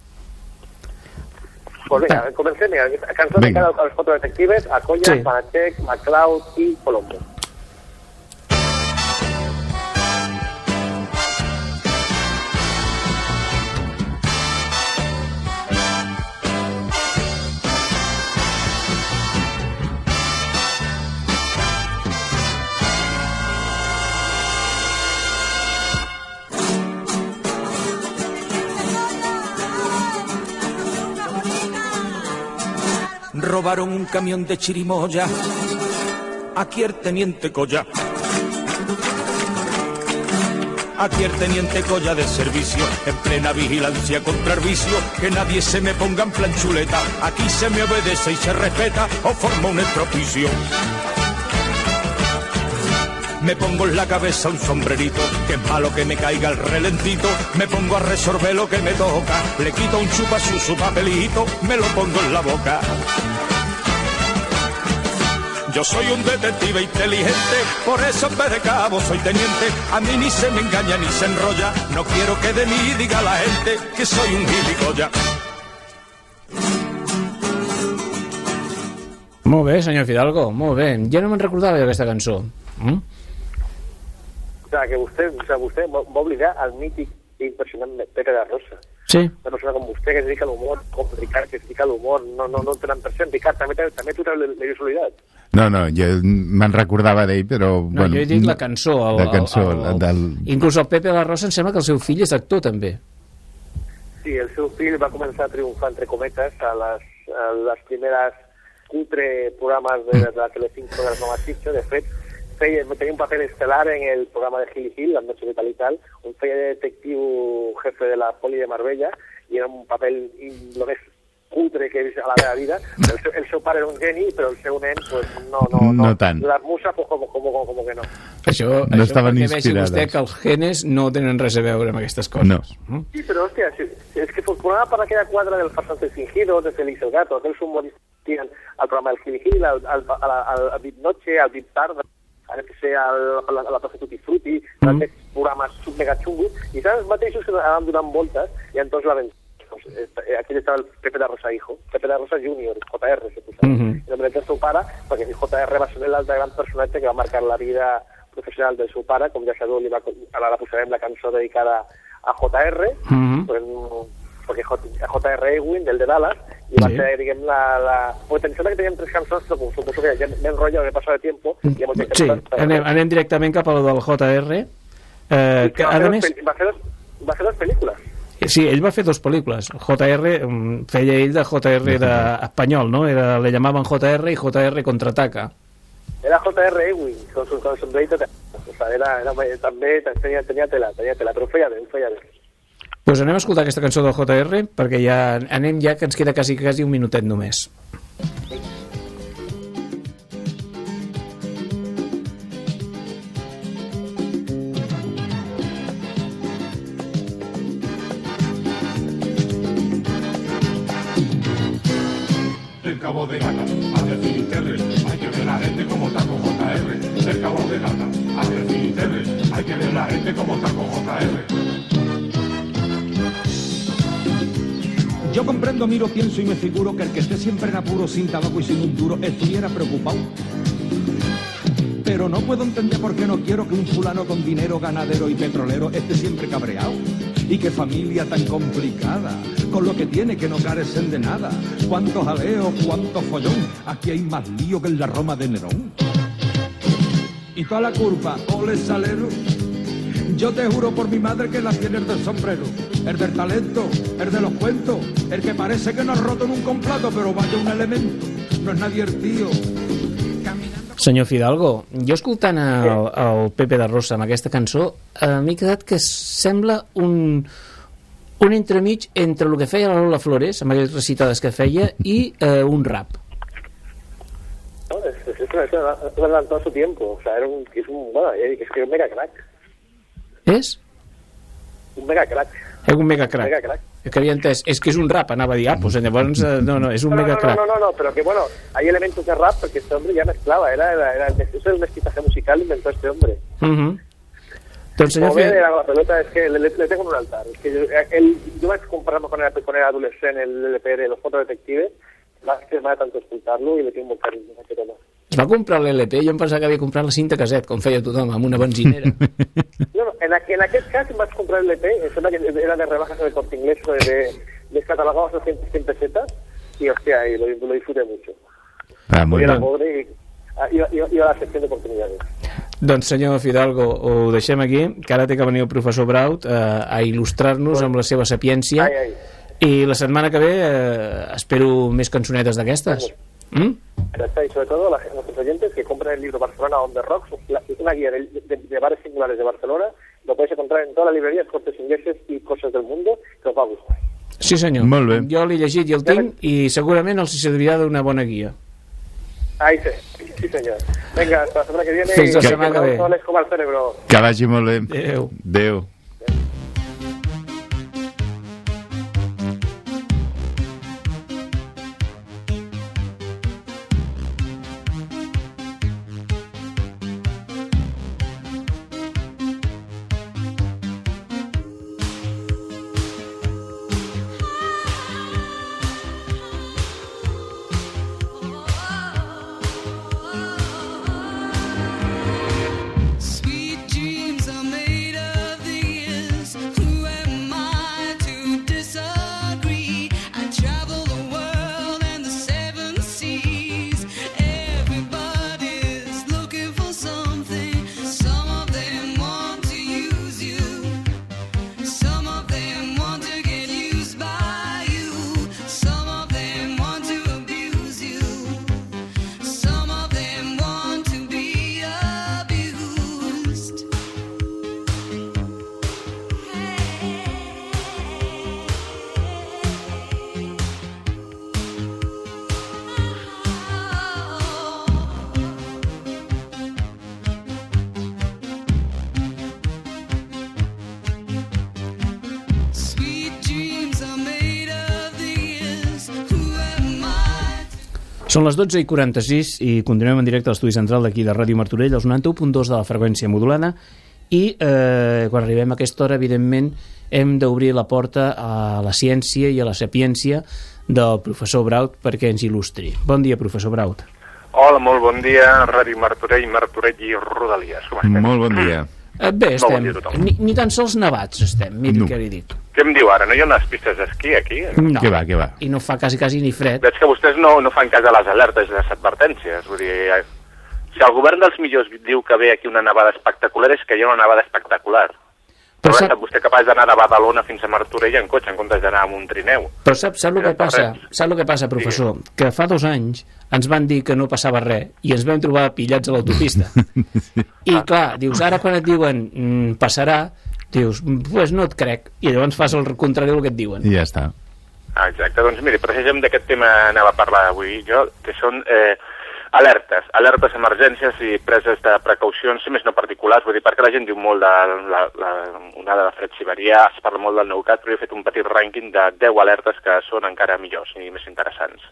Pues venga, comencem. Cançó de cada dels 4 detectives, a Kojak, Banachek, McCloud i Colombo. Robaron un camión de chirimoya, aquí el teniente Colla. Aquí el teniente Colla de servicio, en plena vigilancia contra el vicio, que nadie se me ponga en plan chuleta, aquí se me obedece y se respeta, o forma un estropicio. me pongo en la cabeza un sombrerito, que es malo que me caiga el relentito, me pongo a resolver lo que me toca, le quito un chupachú su papelito, me lo pongo en la boca. Yo soy un detective inteligente, por eso en vez de cabo soy teniente. A mí ni se me engaña ni se enrolla, no quiero que de mí diga la gente que soy un gilipollas. Molt bé, senyor Fidalgo, molt bé. Ja no me'n recordava d'aquesta cançó. O sea, que vostè va oblidar el mític i impressionant Pepe da Rosa. Sí. Una persona com vostè que es dedica a l'humor, com Ricard que es dedica a l'humor, no tenen present. Ricard, també tu treus la solidat. No, jo me'n recordava d'ell, però... No, jo he dit la cançó. Inclús el Pepe da Rosa em sembla que el seu fill és actor, també. Sí, el seu fill va començar a triomfar, entre cometes, a les primeres cutre programes de la Telecinco de les Noves Sitges. De fet, tenia un paper estel·lar en el programa de Gil y Gil, la noche de tal y tal, un feia de detectiu jefe de la poli de Marbella, i era un paper lo més cutre que he vist a la meva vida. El seu pare era un geni, però el seu nen, pues, no tant. Les muses, pues, como que no. Això perquè vegi vostè que els genes no tenen res a veure amb aquestes coses. No. Sí, però, hòstia, és que formava per aquella quadra del farsante fingido, de Félix el Gato, aquells humoristes al programa del Gil y Gil, al Bit Noche, al Bit Tarda, a la Plaza Tutti Frutti, aquests programes mega xungos, i saps, els mateixos que anaven donant voltes, i entonces la ven. Aquí estava el Pepe da Rosa hijo, Pepe da Rosa junior, JR, se posava. I només el seu pare, perquè JR va ser l'altre gran personatge que va marcar la vida professional del seu pare, com ja sabeu, ara la posarem la cançó dedicada a JR, perquè JR Ewing, del de Dallas, i va ser, diguem, Porque em sembla que teníem 3 cançons, però suposo que ja m'enrotllo, he passat de tiempo. Sí, anem directament cap a lo del JR. Que, a més... Va fer les pel·lícules. Sí, ell va fer 2 pel·lícules. JR, feia ell de JR d'espanyol, no? Le llamaven JR i JR Contraataca. Era JR Ewing, con su sombrerito. O sea, també tenia tela, però feia bé. Doncs anem a escoltar aquesta cançó del JR, perquè ja anem que ens queda quasi un minutet només. Del Cabo de Gata hacia Finisterre, hay que ver la gente como taco JR. Del Cabo de Gata hacia Finisterre, hay que ver la gente como taco JR. Yo comprendo, miro, pienso y me figuro que el que esté siempre en apuro, sin tabaco y sin un duro, estuviera preocupado. Pero no puedo entender por qué no quiero que un fulano con dinero, ganadero y petrolero esté siempre cabreado. Y qué familia tan complicada, con lo que tiene que no carecen de nada. Cuánto jaleo, cuánto follón, aquí hay más lío que en la Roma de Nerón. Y toda la culpa, ole salero, yo te juro por mi madre que la tiene el del sombrero, el del talento, el de los cuentos, el que parece que no ha roto en un complato, pero vaya un elemento, no es nadie el tío. Senyor Fidalgo, jo escoltant el Pepe da Rosa amb aquesta cançó, m'he quedat que sembla un entremig entre el que feia la Lola Flores, amb aquelles recitades que feia, i un rap. No, es adelantó a su tiempo, o sea, es un mega crack. És? Un mega crack. És un mega crack. Que havia entès, és que és un rap, anava a dir, pues llavors, no, és un mega crack. No, pero que bueno, hay elementos de rap porque este hombre ya mezclava, eso es el mestizaje musical inventó este hombre. Doncs, senyor la pelota es que le tengo un altar, es que yo vaig compararme con el adolescent, el LP de los fotodetectives, m'ha tant escoltar-lo i le tinc molt carinyo a aquest home. Es va comprar l'LP, jo em pensava que havia comprat la cinta caset, com feia tothom, amb una benzinera. No, en aquest cas em vaig comprar l'LP, em sembla que era de rebajas en el Corte Inglés, descatalogamos a 100 pesetas, y hostia, y lo disfruté mucho. Molt era bé. pobre i a la secció d'oportunitats. Doncs, senyor Fidalgo, ho deixem aquí, que ara té que venir el professor Braut a il·lustrar-nos amb la seva sapiència, i la setmana que ve espero més cançonetes d'aquestes. Y sobre todo a nuestros oyentes que compren el libro Barcelona on the Rocks, una guía de bares singulares de Barcelona, lo podéis encontrar en todas las librerías, Cortes Ingleses y Cosas del Mundo, que os va a gustar. Sí, senyor. Molt bé. Jo l'he llegit i el tinc, i segurament els servirà d'una bona guia. Ahí sí. Sí, señor. Venga, hasta la semana que viene. Fins la setmana que ve. Soles com el cerebro. Que vagi molt bé. Adéu. Adéu. Sweet dreams are made of these. Who am I to disagree? I travel the world and the seven seas. Everybody's looking for something. Some of them want to use you. Some of them want to get used by you. Some of them want to abuse you. Some of them want to be abused. Sweet dreams are made of these. Who am I? Són les 12:46 i continuem en directe a l'estudi central d'aquí de Ràdio Martorell, als 91.2 de la freqüència modulada, i quan arribem a aquesta hora, evidentment, hem d'obrir la porta a la ciència i a la sapiència del professor Braut perquè ens il·lustri. Bon dia, professor Braut. Hola, molt bon dia, Ràdio Martorell, Martorell i Rodalies. Com estem? Molt bon dia. Bé, Molt bon estem. dia a tothom. Ni tan sols nevats estem, miri No. què li dic. Què em diu ara? No hi ha unes pistes d'esquí aquí? No. Què va? I no fa quasi ni fred. Veig que vostès no fan cas a les alertes i les advertències. Vull dir, si el govern dels millors diu que ve aquí una nevada espectacular, és que hi ha una nevada espectacular. Però ha estat vostè capaç d'anar de Badalona fins a Martorell en cotxe en comptes d'anar amb un trineu. Però sap el que passa? Sap el que passa, professor? Que fa 2 anys ens van dir que no passava res i ens vam trobar pillats a l'autopista. I clar, dius, ara quan et diuen passarà, dius, pues no et crec. I llavors fas el contrari del que et diuen. I ja està. Exacte, doncs miri, precisament d'aquest tema anava a parlar avui jo, que són alertes, emergències i preses de precaucions, si més no particulars, vull dir, perquè la gent diu molt de l'onada de fred siberià, es parla molt del Neucat, però he fet un petit rànquing de 10 alertes que són encara millors i més interessants.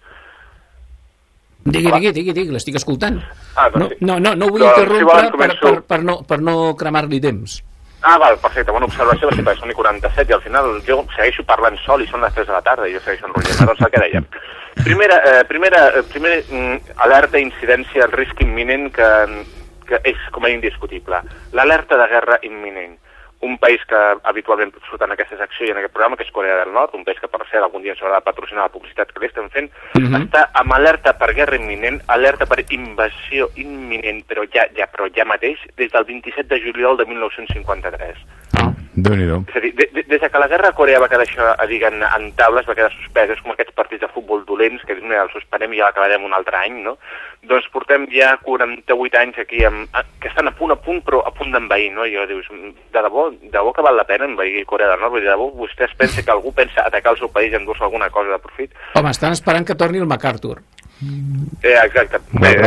Digui, l'estic escoltant. Doncs sí. No vull Però, interrompre si volen, per no cremar-li temps. Val, perfecte, bona observació, va ser perquè són i 47 i al final jo segueixo parlant sol i són les 3 de la tarda i jo segueixo enrotllant, doncs el que dèiem. Primera alerta, incidència, risc imminent que és com a indiscutible. L'alerta de guerra imminent. Un país que habitualment surt en aquesta secció i en aquest programa, que és Corea del Nord, un país que per cert algun dia s'haurà de patrocinar la publicitat que li estem fent, està amb alerta per guerra imminent, alerta per invasió imminent, però ja mateix, des del 27 de juliol de 1953. Déu-n'hi-do. És a dir, des que la guerra a Corea va quedar això, diguem, en taules, va quedar suspès, és com aquests partits de futbol dolents, que el suspenem i ja l'acabarem un altre any, no? Doncs portem ja 48 anys aquí, que estan a punt, però a punt d'envair, no? I jo dius, de debò que val la pena envair Corea del Nord? Vull dir, de debò vostès pensen que algú pensa atacar el seu país i endur-se alguna cosa de profit? Home, estan esperant que torni el MacArthur. Exacte.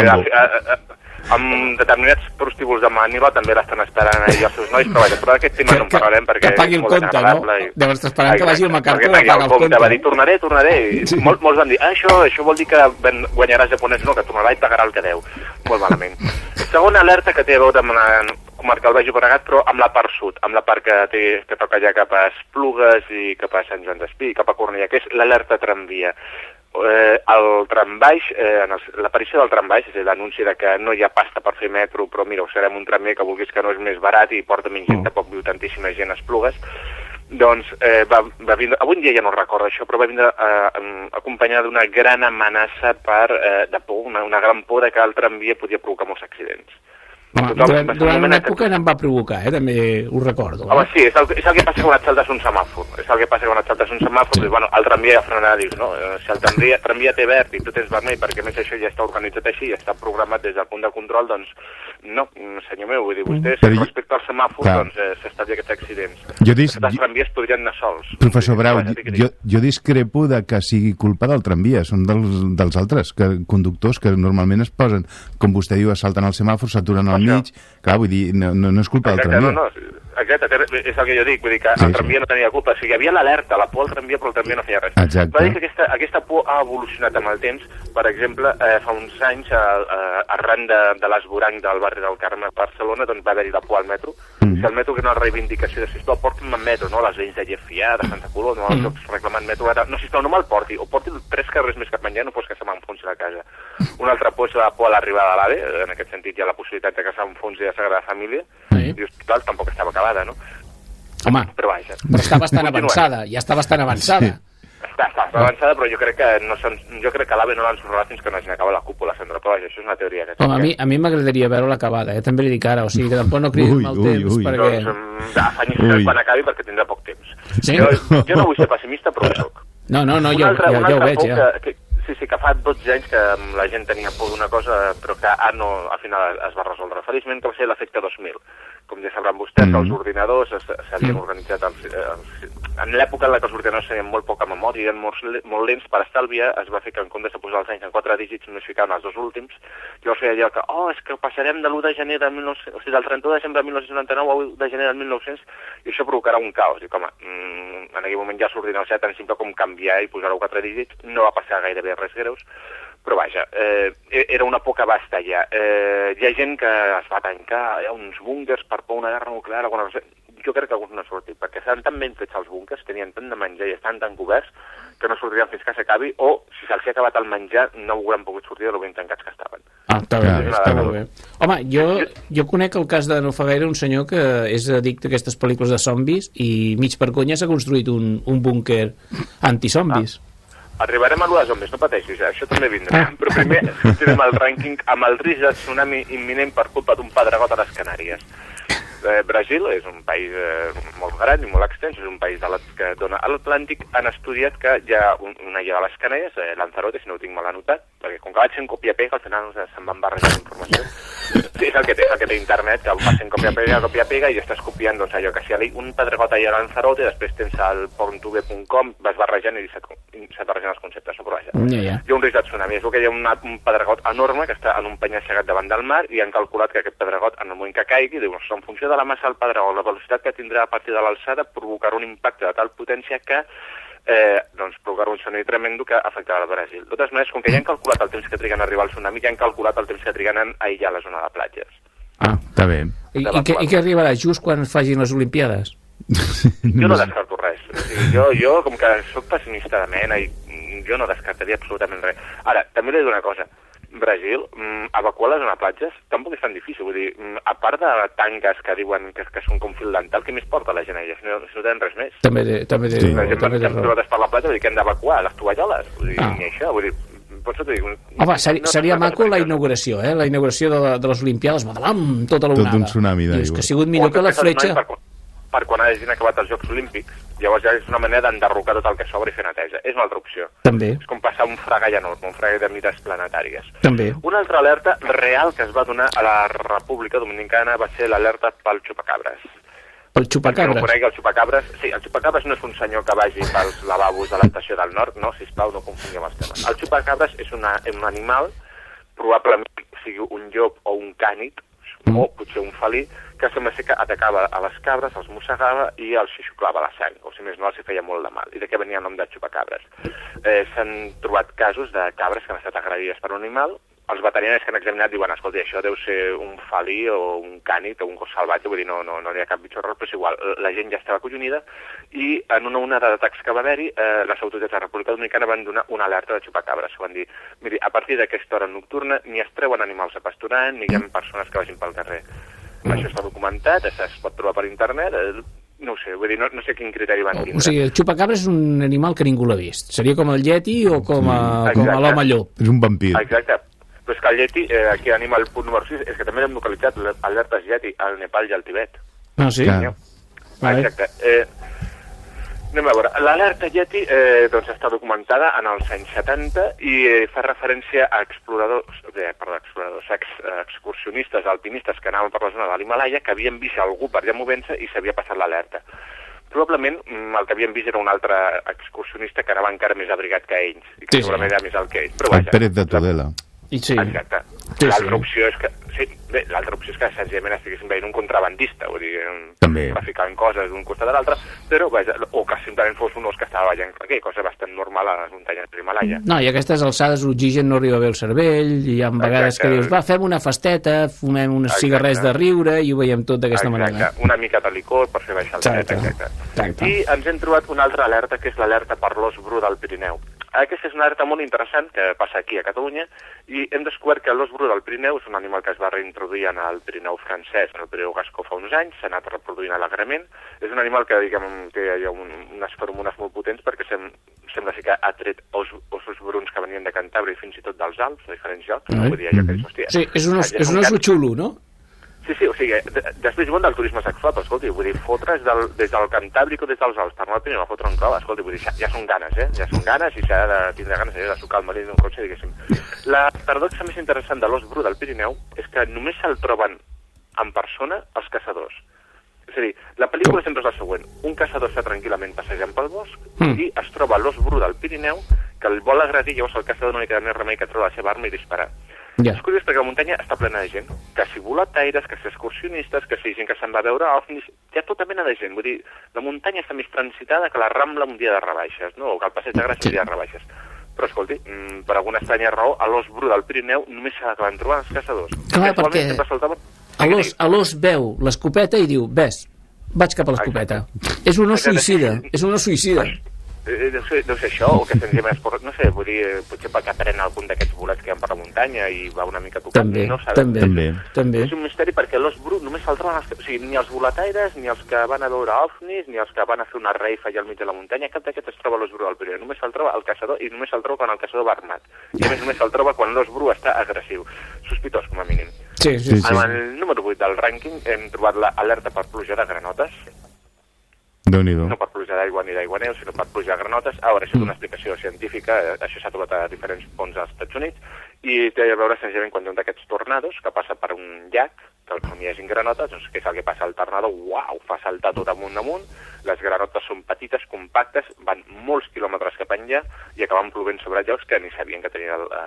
Amb determinats prostíbuls de Manila també l'estan esperant ahir els seus nois, però d'aquest tema no en parlarem perquè que pagui el compte, no? Deuen estar esperant que vagi el MacArthur a pagar el compte. Va dir, tornaré, i molts van dir, això vol dir que guanyarà japonès, no, que tornarà i pagarà el que deu. Molt malament. Segona alerta que té a veure amb la comarca del Baix Llobregat, però amb la part sud, amb la part que toca ja cap a Esplugues i cap a Sant Joan d'Espí, cap a Cornellà, que és l'alerta tramvia. El trambaix, l'aparició del trambaix, és a dir, l'anunci de que no hi ha pasta per fer metro, però mira, us serem un tramvia que vulguis que no és més barat i porta menys gent, tampoc viu tantíssima gent a Esplugues, doncs va vindre, avui en dia ja no recordo això, però va vindre acompanyada d'una gran amenaça de por, una gran por de que el tramvia podia provocar molts accidents. Home, durant una època n'en va provocar, també ho recordo. Home, sí, és el que passa quan et saltes un semàfor. És el que passa quan et saltes un semàfor. Sí. Bueno, el tramvia ja frenarà, dius, no? Si el tramvia té verd i tu tens vermell, perquè més això ja està organitzat així, ja està programat des del punt de control, doncs No, senyor meu, vull dir, vostès, Però respecte als semàfors, clar. doncs s'estalvia aquests accidents. Els tramvies podrien anar sols. Professor Brau, jo discrepo de que sigui culpa del tramvia, són dels altres conductors que normalment es posen, com vostè diu, es salten al semàfor, s'aturen al mig, clar, vull dir, no és culpa del tramvia. Exacte, és el que jo dic, vull dir que el tramvia no tenia culpa, o sigui, hi havia l'alerta, la por al tramvia, però el tramvia no feia res. Exacte. Va dir que aquesta por ha evolucionat amb el temps. Per exemple, fa uns anys, arran de l'esborany del barri del Carme a Barcelona, doncs va haver-hi la por al metro. Si el metro, que era una reivindicació de, sisplau, porti'm al metro, no? Les veïns de Llefià, de Santa Coloma, no? Els jocs reclamant metro, no, sisplau, no me'l porti, o porti 3 carrers més cap menjar, no fos que se m'enfonsi la casa. Una altra por és la por a l'arribada de l'AVE, en aquest sentit hi ha la possibilitat de que s'enfonsi la Sagrada Família, i l'hospital tampoc estava acabada, no? Home, però vaja. Però està bastant avançada, ja està bastant avançada. Està avançada, però jo crec que l'AVE no l'ensorrarà fins que no hagin acabat la cúpula, Sandra, però vaja, això és una teoria que... Home, a mi m'agradaria veure-la acabada, també li dic ara, o sigui que tampoc no cridem el temps, perquè... Doncs afanyis quan acabi perquè tindrà poc temps. Sí? Jo no vull ser pessimista, però ho soc. No, ja ho veig, ja. Sí, que fa 12 anys que la gent tenia por d'una cosa, però que al final es va resoldre. Feliçment que va ser l'efecte 2000. Com ja sabran vostès, els ordinadors s'havien organitzat... En l'època en què els ordinadors tenien molt poca memòria i eren molt lents, per estalviar, es va fer que en comptes de posar els anys en 4 dígits només ficaven els 2 últims. Llavors feia allò que, és que passarem de l'1 de gener de 1900, o sigui, del 31 de desembre de 1999 a 1 de gener de 1900, i això provocarà un caos. Dic, home, en aquell moment ja els ordinadors era tan simple com canviar i posar-ho 4 dígits, no va passar gairebé res greus, però vaja, era una por que va estar allà. Hi ha gent que es va tancar, hi ha uns búnkers per por a una guerra nuclear, alguna cosa. Jo crec que alguns no han sortit, perquè estan tan ben fets els búnkers, tenien tant de menjar i estan tan coberts que no sortiran fins que s'acabi, o si se'ls ha acabat el menjar no hauran pogut sortir de lo ben tancats que estaven. Està molt bé. Home, jo conec el cas de no fa gaire un senyor que és addicte a aquestes pel·lícules de zombis i mig per conya s'ha construït un búnquer antizombis. Arribarem a l'1 de zombis, no pateixis, això també vindrà. Però primer sortirem al rànquing amb el risc de tsunami imminent per culpa d'un pedregot a les Canàries. Brasil és un país molt gran i molt extens, és un país que dona a l'Atlàntic. Han estudiat que hi ha una illa de les Canàries, Lanzarote, si no ho tinc mal anotat, perquè com que vaig fent copia-pega, al final se'n van barrejar informació. Sí, és el que té internet, que vas fent copia-pega i estàs copiant, doncs, allò que si hi ha un pedregot allà a Lanzarote, després tens el porntube.com, vas barrejant i se't barregen els conceptes, no? Però vaja. Hi ha un risc de tsunami, és que hi ha un pedregot enorme que està en un penya-segat davant del mar i han calculat que aquest pedregot, en el moment que caigui, dius, en funció de la massa del pedregot, la velocitat que tindrà a partir de l'alçada, provocarà un impacte de tal potència que provocarà un tsunami tremendo que afectarà el Brasil. De totes maneres, com que ja han calculat el temps que triguen a arribar al tsunami, ja han calculat el temps que triguen a aïllar la zona de platges. Està bé. I què arribarà just quan facin les Olimpiades? Jo no descarto res. O sigui, jo, com que soc pessimista de mena, jo no descartaria absolutament res. Ara, també li dic una cosa. Brasil, evacuar la zona de platges tampoc és tan difícil. Vull dir, a part de tanques que diuen que són com fil dental, què més porta la gent allà? Si no tenen res més. També la gent que hem trobat per la platja, vull dir que hem d'evacuar les tovalloles. Vull dir, ni això, vull dir... Home, seria maco la inauguració, la inauguració de les Olimpiades, badalam, tota l'onada. Tot un tsunami d'aigua. Dius que ha sigut millor que la fletxa... Per quan hagin acabat els Jocs Olímpics, llavors ja és una manera d'enderrocar tot el que sobra i fer neteja. És una altra opció. També. És com passar un fragall enorme, un fragall de mides planetàries. També. Una altra alerta real que es va donar a la República Dominicana va ser l'alerta pel xupacabres. Pel xupacabres? No conegui el xupacabres. Sí, el xupacabres no és un senyor que vagi pels lavabos de l'estació del nord, no, sisplau, no confonguem els temes. El xupacabres és un animal, probablement sigui un llop o un cànid, o potser un felí, que sembla ser que atacava a les cabres, els mossegava i els xuclava la sang, o si més no els feia molt de mal, i de què venia el nom de xupacabres. S'han trobat casos de cabres que han estat agredides per un animal. Els veterinaris que han examinat diuen, escolta, això deu ser un felí o un cànid o un gos salvatge, vull dir, no hi ha cap bitxo raro, però és igual, la gent ja estava acollonida i en una onada d'atacs que va haver-hi, les autoritats de la República Dominicana van donar una alerta de xupacabres. Van dir, miri, a partir d'aquesta hora nocturna ni es treuen animals a pasturar ni hi ha persones que vagin pel carrer. Això està documentat, es pot trobar per internet, no ho sé, vull dir, no sé quin criteri van tindre. O sigui, el xupacabres és un animal que ningú l'ha vist. Seria com el Yeti o com l'home llop. És un vampir. Exacte. Però és que el Yeti, aquí anem al punt número 6, és que també l'hem localitzat, alertes Yeti, al Nepal i al Tibet. Ah, sí? Exacte. Anem a veure. L'alerta Yeti doncs està documentada en els anys 70 i fa referència a excursionistes, alpinistes que anaven per la zona de l'Himalaya que havien vist algú per allà movent-se i s'havia passat l'alerta. Probablement el que havien vist era un altre excursionista que anava encara més abrigat que ells i que segurament era més alt que ells. Però El Pérez de Tudela. Exacte. L'altra opció és que senzillament estiguessin veient un contrabandista, vull dir, traficant coses d'un costat de l'altre, però vaja, o que simplement fos un os que estava veient cosa bastant normal a les muntanyes de l'Himalaya. No, i a aquestes alçades l'oxigen no arriba bé al cervell, i hi ha vegades que dius, va, fem una festeta, fumem uns cigarrets de riure i ho veiem tot d'aquesta manera. Una mica de licor per fer baixar el tret, exacte. I ens hem trobat una altra alerta, que és l'alerta per l'os bru del Pirineu. Aquesta és una alerta molt interessant que passa aquí a Catalunya i hem descobert que l'os bru del Pirineu és un animal que es va reintroduir en el Pirineu francès, en el Pirineu gascó fa uns anys, s'ha anat reproduint alegrement. És un animal que, diguem, té unes feromones molt potents perquè sembla ser que ha tret ossos bruns que venien de Cantàbria i fins i tot dels Alps, de diferents llocs. Vull dir, allò que dius, hòstia... Sí, és un oso xulo, no? Sí, o sigui, després diuen del turisme sexual, però escolti, vull dir, fotre's des del Cantàbric o des dels Alps per anar al Pirineu a fotre un clau, escolti, vull dir, ja són ganes, ja són ganes i s'ha de tindre ganes de sucar el marit d'un cotxe, diguéssim. La paradoxa més interessant de l'os bru del Pirineu és que només se'l troben en persona els caçadors. És a dir, la pel·lícula sempre és la següent. Un caçador està tranquil·lament passejant pel bosc i es troba l'os bru del Pirineu que el vol agredir, llavors el caçador no li queda més remei que treure la seva arma i disparar. És curiós perquè la muntanya està plena de gent, que si volataires, que si excursionistes, que si gent que se'n va a veure ovnis, hi ha tota mena de gent. Vull dir, la muntanya està més transitada que la Rambla un dia de rebaixes, no? O que el Passeig de Gràcia un dia de rebaixes. Però, escolti, per alguna estranya raó, a l'os bru del Pirineu només s'ha d'acabar trobant els caçadors. Clar, perquè l'os veu l'escopeta i diu, ves, vaig cap a l'escopeta. És un os suïcida, és un os suïcida. Deu ser això, o que senzillament no sé, vull dir, potser perquè pren algun d'aquests bolets que hi ha per la muntanya i va una mica tocant, també, no sabem. També. És un misteri perquè l'os bru només se'l troben ni els volataires, ni els que van a veure ovnis, ni els que van a fer una reifa allà al mig de la muntanya, cap d'aquests es troba l'os bru del Pirineu. Només se'l troba el caçador i només se'l troba quan el caçador va armat. I a més només se'l troba quan l'os bru està agressiu. Sospitós, com a mínim. Sí. En el número 8 del rànquing hem trobat l'alerta per pluja de granotes. No per pluja d'aigua ni d'aigua neu, sinó per pluja de granotes. Ara, això és una explicació científica, això s'ha trobat a diferents ponts als Estats Units, i té a veure senzillament quan hi ha un d'aquests tornados que passa per un llac, que on hi hagi granotes, doncs què és el que passa? El tornado, uau, fa saltar tot amunt, les granotes són petites, compactes, van molts quilòmetres cap enllà i acaben plovent sobre llocs que ni sabien que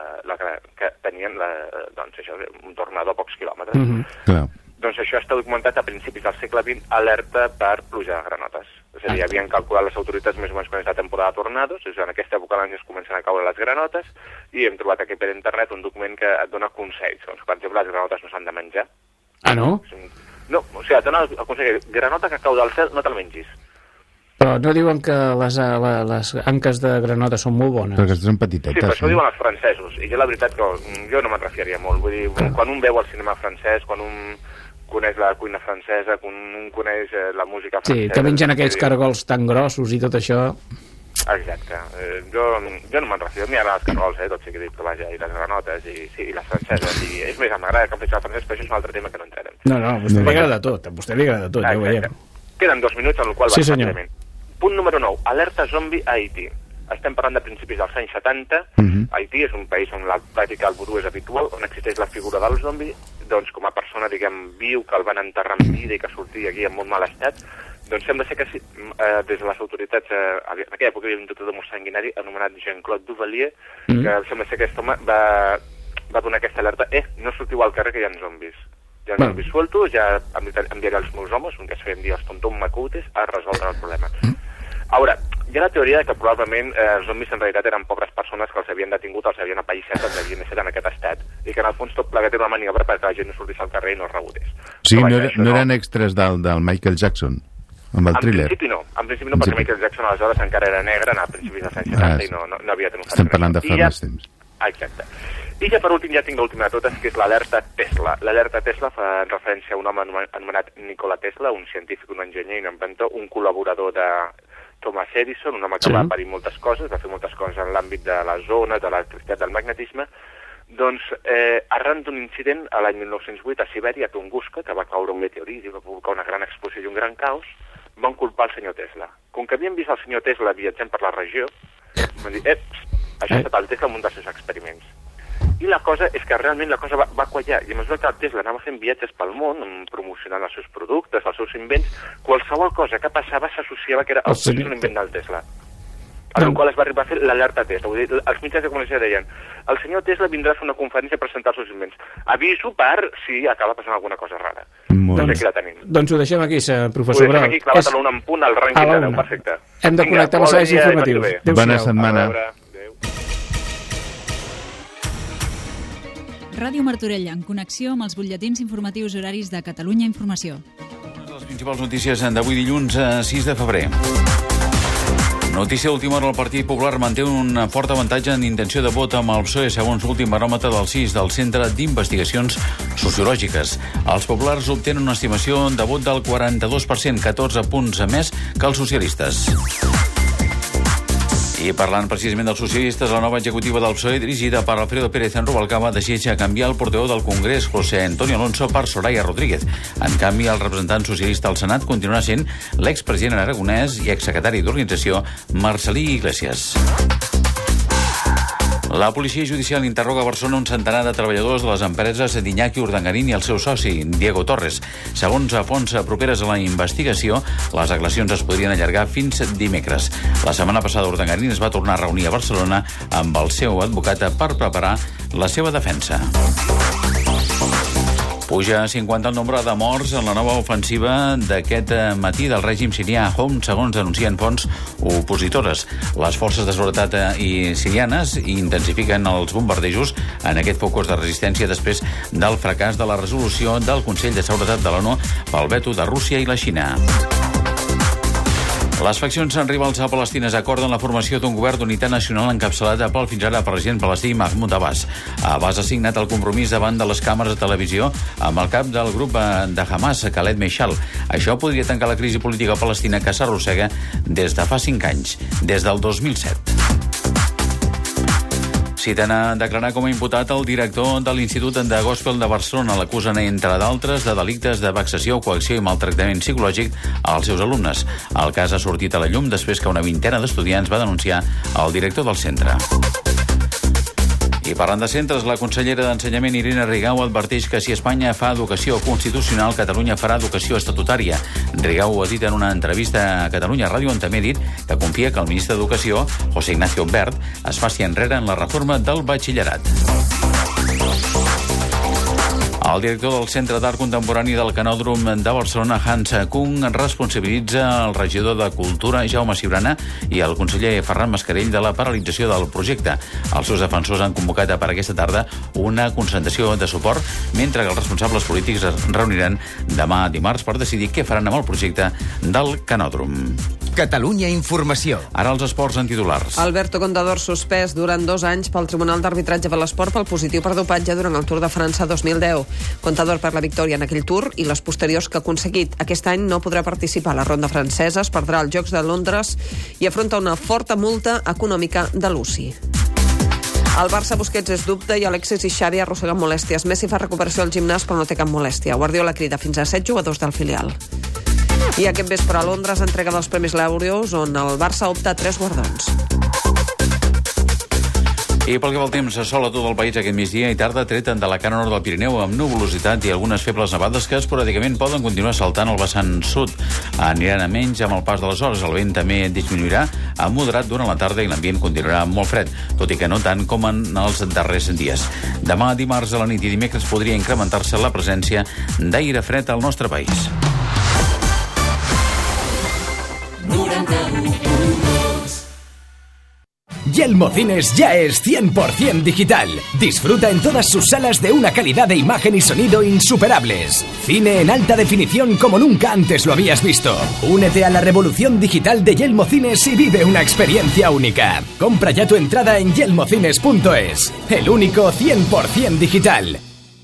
tenien doncs això, un tornado a pocs quilòmetres. Doncs això està documentat a principis del segle XX, alerta per pluja de granotes. És a dir, havien calculat les autoritats més o menys quan és la temporada de tornados, és en aquesta època l'any es comencen a caure les granotes, i hem trobat aquí per internet un document que et dona consells. Doncs, per exemple, les granotes no s'han de menjar. Ah, no? No, o sigui, et dona el consell, granota que cau del cel, no te'l mengis. Però no diuen que les anques de granota són molt bones. Perquè són petitetes. Sí, però això ho diuen els francesos, i jo la veritat que jo no me'n refiaria molt. Vull dir, quan un veu el cinema francès, quan un coneix la cuina francesa, quan un coneix la música francesa... Sí, que mengen aquells cargols tan grossos i tot això... Exacte. Jo no me'n refio. M'hi agraden els cargols, tot sigui dit, però vaja, i les granotes, i les franceses, i és més, m'agrada que em faig el francès, però això és un altre tema que no entrarem. No, a vostè li agrada tot, ja ho veiem. Queden 2 minuts, en el qual sí, senyor. Punt número 9. Alerta zombi a Haití. Estem parlant de principis dels anys 70. Haití és un país on la pràctica del vudú és habitual, on existeix la figura del zombi, doncs com a persona, diguem, viu, que el van enterrar en vida i que sortia aquí en molt mal estat, doncs sembla ser que sí, des de les autoritats, en aquella època hi havia un doctor sanguinari anomenat Jean-Claude Duvalier, que sembla ser que aquest home va donar aquesta alerta, no sortiu al carrer que hi ha zombis. Hi ha zombis sueltos, ja enviaré els meus homes, un que es feien dir els tontom macutes, a resoldre el problema. Ara, hi ha la teoria que probablement els zombis en realitat eren pobres persones que els havien detingut, els havien apallissat, els havien deixat en aquest estat, i que en el fons tot plegat era una maniobra perquè la gent no sortís al carrer i no es rebotés. Sí, no eren extras del Michael Jackson, amb el thriller? En principi no, perquè Michael Jackson aleshores encara era negre, a principis dels anys 70 i no havia triomfat. Estem parlant de fa més temps. Exacte. I ja per últim ja tinc l'última de totes, que és l'alerta Tesla. L'alerta Tesla fa referència a un home anomenat Nikola Tesla, un científic, un enginyer i un inventor, un col·laborador de Thomas Edison, un home que va parir moltes coses, va fer moltes coses en l'àmbit de les ones, de l'electricitat, del magnetisme. Doncs, arran d'un incident a l'any 1908 a Sibèria, a Tunguska, que va caure un meteorit i va provocar una gran explosió i un gran caos, van culpar el senyor Tesla. Com que havien vist el senyor Tesla viatjant per la regió, van dir, això ha estat el Tesla en un dels seus experiments. I la cosa és que realment la cosa va quallar, i a mesura que el Tesla anava fent viatges pel món, promocionant els seus productes, els seus invents, qualsevol cosa que passava s'associava que era un invent del Tesla. En el qual es va arribar a fer l'alerta Tesla. Vull dir, els mitjans de comunicació deien el senyor Tesla vindrà a fer una conferència a presentar els seus invents. Aviso per si acaba passant alguna cosa rara. Doncs aquí la tenim. Doncs ho deixem aquí, professor Brau. Ho deixem aquí clavat a l'una en punt al rànquing de 10, perfecte. Hem de connectar els serveis informatius. Bona setmana. Ràdio Martorell, en connexió amb els butlletins informatius horaris de Catalunya Informació. Les principals notícies d'avui dilluns 6 de febrer. Notícia d'última hora, el Partit Popular manté un fort avantatge en intenció de vot amb el PSOE, segons l'últim baròmetre del CIS, del Centre d'Investigacions Sociològiques. Els populars obtenen una estimació de vot del 42%, 14 punts més que els socialistes. I parlant precisament dels socialistes, la nova executiva del PSOE, dirigida per Alfredo Pérez en Rubalcaba, decideix canviar el portaveu del Congrés, José Antonio Alonso, per Soraya Rodríguez. En canvi, el representant socialista al Senat continuarà sent l'expresident aragonès i exsecretari d'Organització, Marcelí Iglesias. La policia judicial interroga a Barcelona un centenar de treballadors de les empreses d'Iñaki Urdangarín i el seu soci, Diego Torres. Segons fonts properes a la investigació, les agressions es podrien allargar fins dimecres. La setmana passada Urdangarín es va tornar a reunir a Barcelona amb el seu advocat per preparar la seva defensa. Puja a 50 el nombre de morts en la nova ofensiva d'aquest matí del règim sirià a Homs, segons denuncien fonts opositores. Les forces de seguretat sirianes intensifiquen els bombardejos en aquest focus de resistència després del fracàs de la resolució del Consell de Seguretat de l'ONU pel veto de Rússia i la Xina. Les faccions rivals a palestines acorden la formació d'un govern d'unitat nacional encapçalat pel fins ara president palestí Mahmoud Abbas. Abbas ha signat el compromís davant de les càmeres de televisió amb el cap del grup de Hamas, Khaled Meshal. Això podria tancar la crisi política palestina que s'arrossega des de fa 5 anys, des del 2007. Citen a declarar com a imputat el director de l'Institut de Gospel de Barcelona. L'acusen, entre d'altres, de delictes de vexació, coacció i maltractament psicològic als seus alumnes. El cas ha sortit a la llum després que una vintena d'estudiants va denunciar el director del centre. I parlant de centres, la consellera d'Ensenyament, Irene Rigau, adverteix que si Espanya fa educació constitucional, Catalunya farà educació estatutària. Rigau ho ha dit en una entrevista a Catalunya Ràdio, on també ha dit que confia que el ministre d'Educació, José Ignacio Wert, es faci enrere en la reforma del batxillerat. El director del Centre d'Art Contemporani del Canòdrom de Barcelona, Hans Kung, responsabilitza el regidor de Cultura, Jaume Ciurana, i el conseller Ferran Mascarell de la paralització del projecte. Els seus defensors han convocat per aquesta tarda una concentració de suport, mentre que els responsables polítics es reuniran demà dimarts per decidir què faran amb el projecte del Canòdrom. Catalunya Informació. Ara els esports en titulars. Alberto Contador suspès durant 2 anys pel Tribunal d'Arbitratge de l'Esport pel positiu per dopatge durant el Tour de França 2010. Contador per la victòria en aquell Tour i les posteriors que ha aconseguit. Aquest any no podrà participar a la ronda francesa, es perdrà els Jocs de Londres i afronta una forta multa econòmica de l'UCI. El Barça, Busquets és dubte i Alexis i Xavi arrosseguen molèsties. Messi fa recuperació al gimnàs però no té cap molèstia. Guardiola crida fins a 7 jugadors del filial. I aquest vespre a Londres, entrega dels Premis Laureus, on el Barça opta a 3 guardons. I pel que va el temps, sol a tot el país aquest migdia i tarda, tret de la cara nord del Pirineu, amb nuvolositat i algunes febles nevades que esporàdicament poden continuar saltant al vessant sud. Aniran a menys amb el pas de les hores. El vent també disminuirà a moderat durant la tarda i l'ambient continuarà molt fred, tot i que no tant com en els darrers dies. Demà, dimarts a la nit i dimecres podria incrementar-se la presència d'aire fred al nostre país. 91.2. Yelmo Cines ya es 100% digital. Disfruta en todas sus salas de una calidad de imagen y sonido insuperables. Cine en alta definición como nunca antes lo habías visto. Únete a la revolución digital de Yelmo Cines y vive una experiencia única. Compra ya tu entrada en yelmocines.es. El único 100% digital.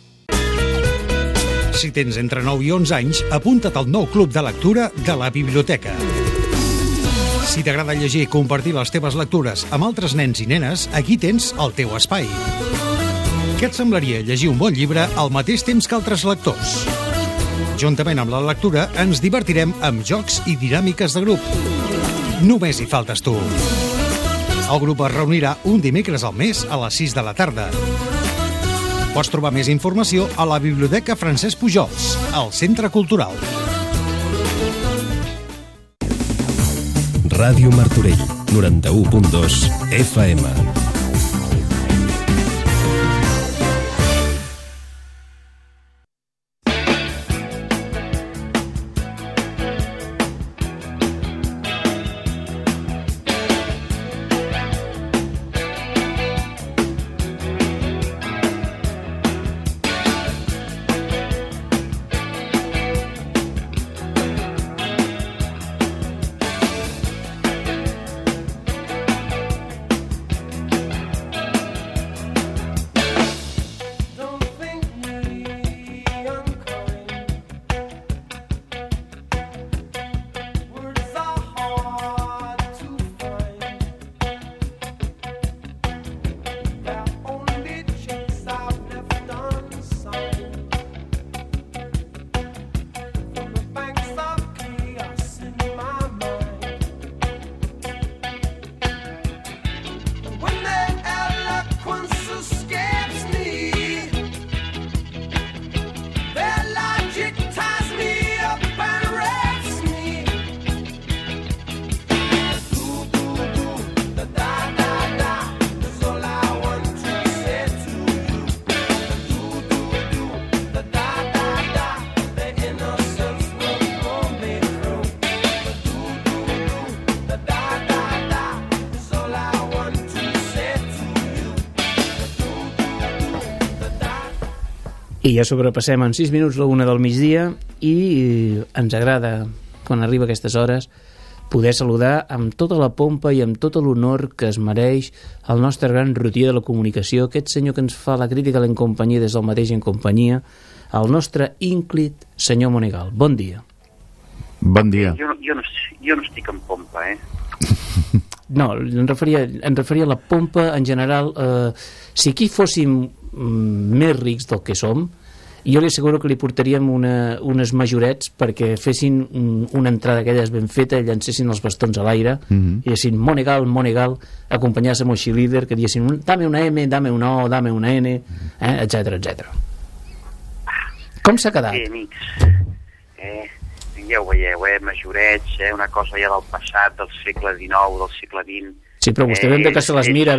Si tens entre 9 i 11 anys, apunta't al nou club de lectura de la biblioteca. Si t'agrada llegir i compartir les teves lectures amb altres nens i nenes, aquí tens el teu espai. Què et semblaria llegir un bon llibre al mateix temps que altres lectors? Juntament amb la lectura, ens divertirem amb jocs i dinàmiques de grup. Només hi faltes tu. El grup es reunirà un dimecres al mes a les 6 de la tarda. Pots trobar més informació a la Biblioteca Francesc Pujols, al Centre Cultural. Ràdio Martorell, 91.2 FM. I ja sobrepassem en 6 minuts la 1 del migdia i ens agrada, quan arriba a aquestes hores, poder saludar amb tota la pompa i amb tot l'honor que es mereix el nostre gran rutier de la comunicació, aquest senyor que ens fa la crítica en companyia des del mateix en companyia, el nostre ínclit senyor Monegal. Bon dia. Bon dia. Jo no estic en pompa, No, em referia a la pompa en general. Si aquí fóssim més rics del que som, jo li asseguro que li portaríem unes majorets perquè fessin una entrada d'aquelles ben feta, llancessin els bastons a l'aire i dessin Monegal, Monegal, acompanyats amb el cheerleader, que diessin dame una M, dame una O, dame una N, etc etc. Com s'ha quedat? Sí, amics, ja ho veieu, majorets, una cosa ja del passat, del segle XIX, del segle XX. Sí, però vostè ben bé que se les mira,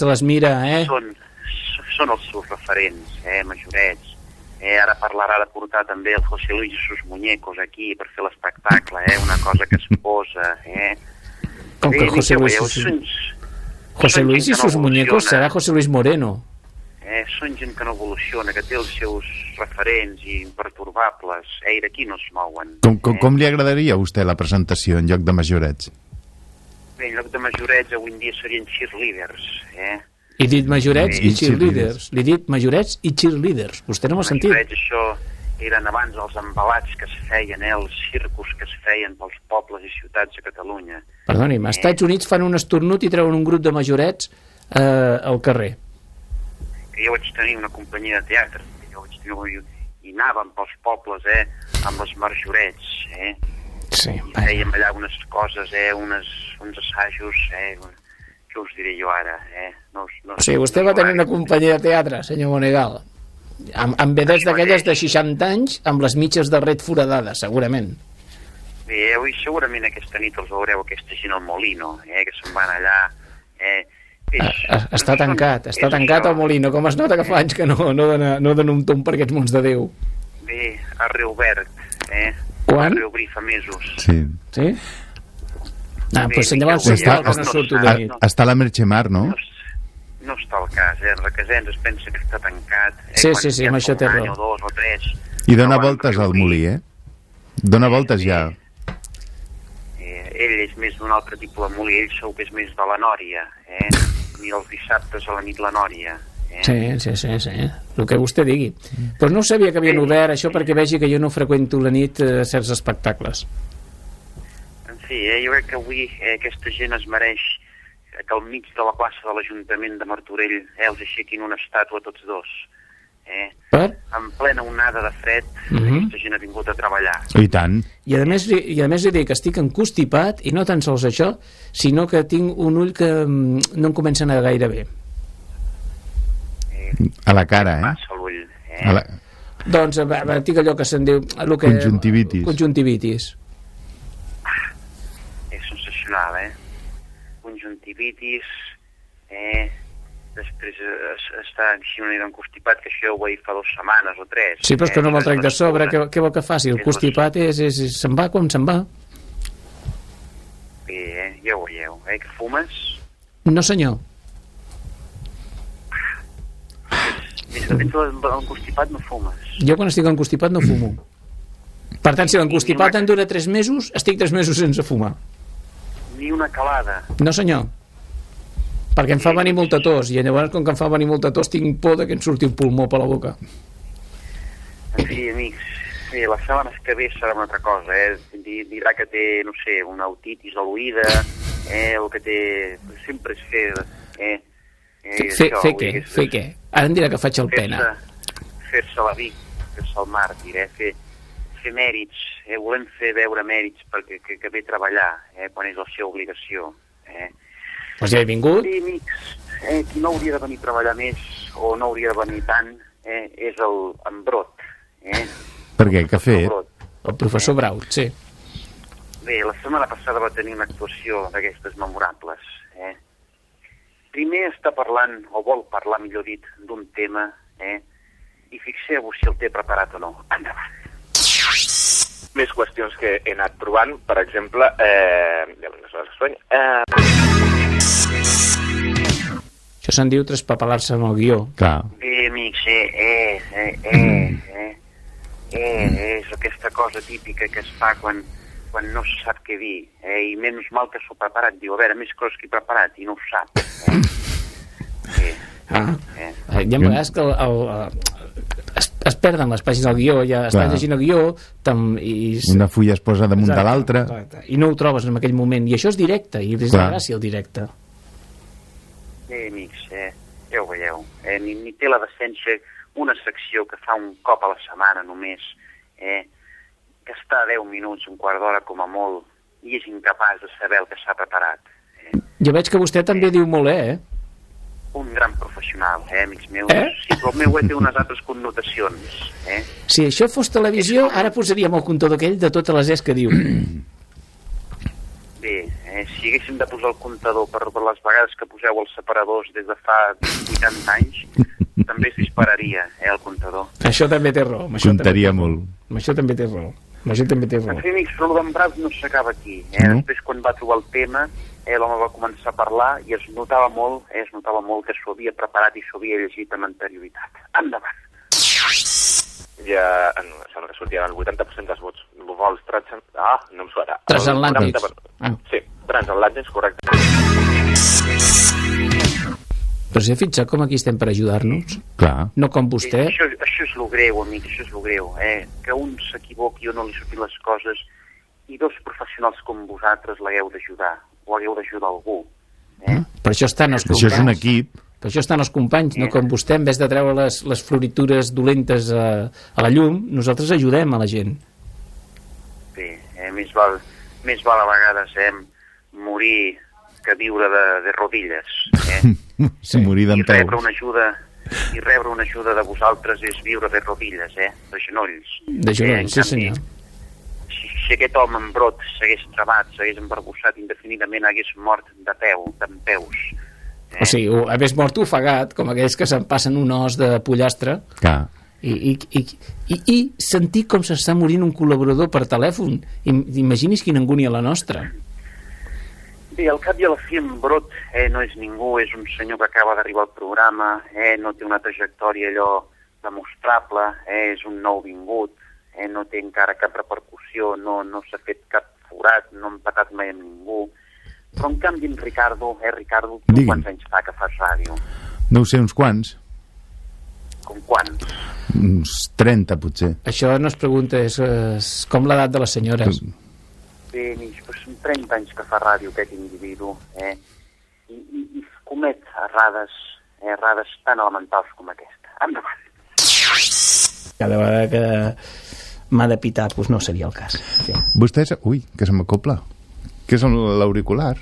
Són els seus referents, majorets. Ara parlarà de portar també el José Luis i sus muñecos aquí per fer l'espectacle, una cosa que es posa. Com que José Luis i sus muñecos serà José Luis Moreno. Són gent que no evoluciona, que té els seus referents i impertorbables, i d'aquí no es mouen. Com li agradaria a vostè la presentació en lloc de majorets? Bé, en lloc de majorets avui en dia serien cheerleaders, He dit majorets i cheerleaders. Li he dit majorets i cheerleaders. Vostè no m'ha sentit? Majorets, això eren abans els embalats que es feien, els circus que es feien pels pobles i ciutats de Catalunya. Perdoni'm, als Estats Units fan un estornut i treuen un grup de majorets al carrer. Jo vaig tenir una companyia de teatre, i anàvem pels pobles, amb els majorets, Sí, i fèiem allà unes coses, uns assajos, què us diré jo ara, Sí, vostè va tenir una companyia de teatre, senyor Monegal, amb vedets d'aquelles de 60 anys, amb les mitges de red foradades, segurament. Bé, avui segurament aquesta nit els veureu aquesta gent al Molino, que se'n van allà, Està tancat el Molino, com es nota que fa anys que no dona un tomb per aquests mons de Déu. Bé, a Reobert, Quan? A Reobrir fa mesos. Sí? Doncs senyor, que no surto de nit. Està a la Merchemar, no? No està al cas, en Requesens es pensa que està tancat. Sí, amb això té raó. O dos o tres. I dona voltes al molí, Dona voltes ja. Ell és més d'un altre tipus de molí, ell segur que és més de la Nòria, Mira els dissabtes a la nit la Nòria. Sí, el que vostè digui. Però no sabia que havien obert això perquè vegi que jo no freqüento la nit certs espectacles. En fi, jo crec que avui aquesta gent es mereix que al mig de la plaça de l'Ajuntament de Martorell els aixequin una estàtua tots dos. Per? En plena onada de fred, aquesta gent ha vingut a treballar. I tant. I a més li dic que estic encostipat, i no tan sols això, sinó que tinc un ull que no em comença a anar gaire bé. A la cara, Passa l'ull, Doncs tinc allò que se'n diu... Conjuntivitis. Conjuntivitis. És sensacional, Conjuntivitis, després està així una mica encostipat, que això ho vaig fa 2 setmanes o 3. Sí, però és que no me'l trec de sobre, què vol que faci? El constipat se'n va quan se'n va. Bé, ja ho veieu, que fumes? No, senyor. Des que tens l'encostipat no fumes. Jo quan estic encostipat no fumo. Per tant, si l'encostipat em dura 3 mesos, estic 3 mesos sense fumar. Ni una calada. No, senyor. Perquè em fa venir molta tos, i llavors, com que em fa venir molta tos, tinc por que em surti un pulmó per la boca. En fi, amics, les setmanes que ve serà una altra cosa, Dirà que té, no sé, una otitis a l'oïda, el que té... Sempre és fer... Fer què? Fer què? Ara em dirà que faig el pena. Fer-se la Vic, fer-se el màrtir, fer mèrits, volem fer veure mèrits perquè que ve a treballar, quan és la seva obligació. Doncs ja he vingut. Sí, amics, qui no hauria de venir a treballar més o no hauria de venir tant és en Brot. Per què? Què ha fet? El professor Braut, sí. Bé, la setmana passada va tenir una actuació d'aquestes memorables. Primer està parlant, o vol parlar, millor dit, d'un tema, i fixeu-vos si el té preparat o no. Endavant. Més qüestions que he anat provant, per exemple, Això se'n diu traspapelar-se amb el guió. Clar. Bé, amics, és aquesta cosa típica que es fa quan no se sap què dir, i menys mal que s'ho preparat, diu, a veure, més coses que he preparat, i no ho sap. Hi ha vegades que es perden les pàgines del guió, ja estàs llegint el guió una fulla es posa damunt de l'altra i no ho trobes en aquell moment, i això és directe, i és la gràcia el directe. Bé, amics, ja ho veieu, ni té la decència una secció que fa un cop a la setmana només, que està a 10 minuts, un quart d'hora com a molt, i és incapaç de saber el que s'ha preparat. Jo veig que vostè també diu molt, Un gran professional, amics meus. Sí, però el meu té unes altres connotacions. Si això fos televisió, ara posaríem el comptador aquell de totes les que diu. Bé, si haguéssim de posar el comptador per les vegades que poseu els separadors des de fa 80 anys, també es dispararia, el comptador. Això també té raó. Comptaria molt. Això també té raó. Això també té raó. En fi, amics, però d'en Braut no s'acaba aquí. Després, quan va trobar el tema, l'home va començar a parlar i es notava molt que s'ho havia preparat i s'ho havia llegit amb anterioritat. Endavant. Ja sembla que sortien el 80% dels vots. Vols no em suarà. Transatlàntics. Sí, transatlàntics, correcte. Però s'ha fixat com aquí estem per ajudar-nos? Clar. No com vostè. Això és lo greu, amic, això és lo greu. Que un s'equivoqui o no li surtin les coses i 2 professionals com vosaltres l'hagueu d'ajudar o hagueu d'ajudar algú. Per això estan els companys. Això és un equip. Per això estan els companys, no com vostè, en vez de treure les floritures dolentes a la llum, nosaltres ajudem a la gent. Bé, més val a vegades morir que viure de rodilles. Sí. Morir d'en peus. I rebre una ajuda de vosaltres és viure de rodilles, de genolls. De genolls, sí senyor. Si aquest home en Brot s'hagués trebat, s'hagués embarbussat indefinidament, hagués mort de d'en peus. O sigui, hagués mort ofegat, com aquells que se'n passen un os de pollastre, i sentir com s'està morint un col·laborador per telèfon. Imagini's quina angúnia la nostra. Bé, al cap i a la fi en Brot no és ningú, és un senyor que acaba d'arribar al programa, no té una trajectòria allò demostrable, és un nou vingut, no té encara cap repercussió, no s'ha fet cap forat, no ha empatat mai amb ningú. Però en canvi en Ricardo, tu quants anys fa que fas ràdio? No ho sé, uns quants. Com quants? Uns 30, potser. Això no es pregunta, és com l'edat de les senyores. Bé, però són 30 anys que fa ràdio aquest individu, i comet errades tan elementals com aquesta. Endavant. cada vegada que m'ha de pitar, doncs no seria el cas. Sí. Vostès... Ui, que se m'acopla. Que és l'auricular.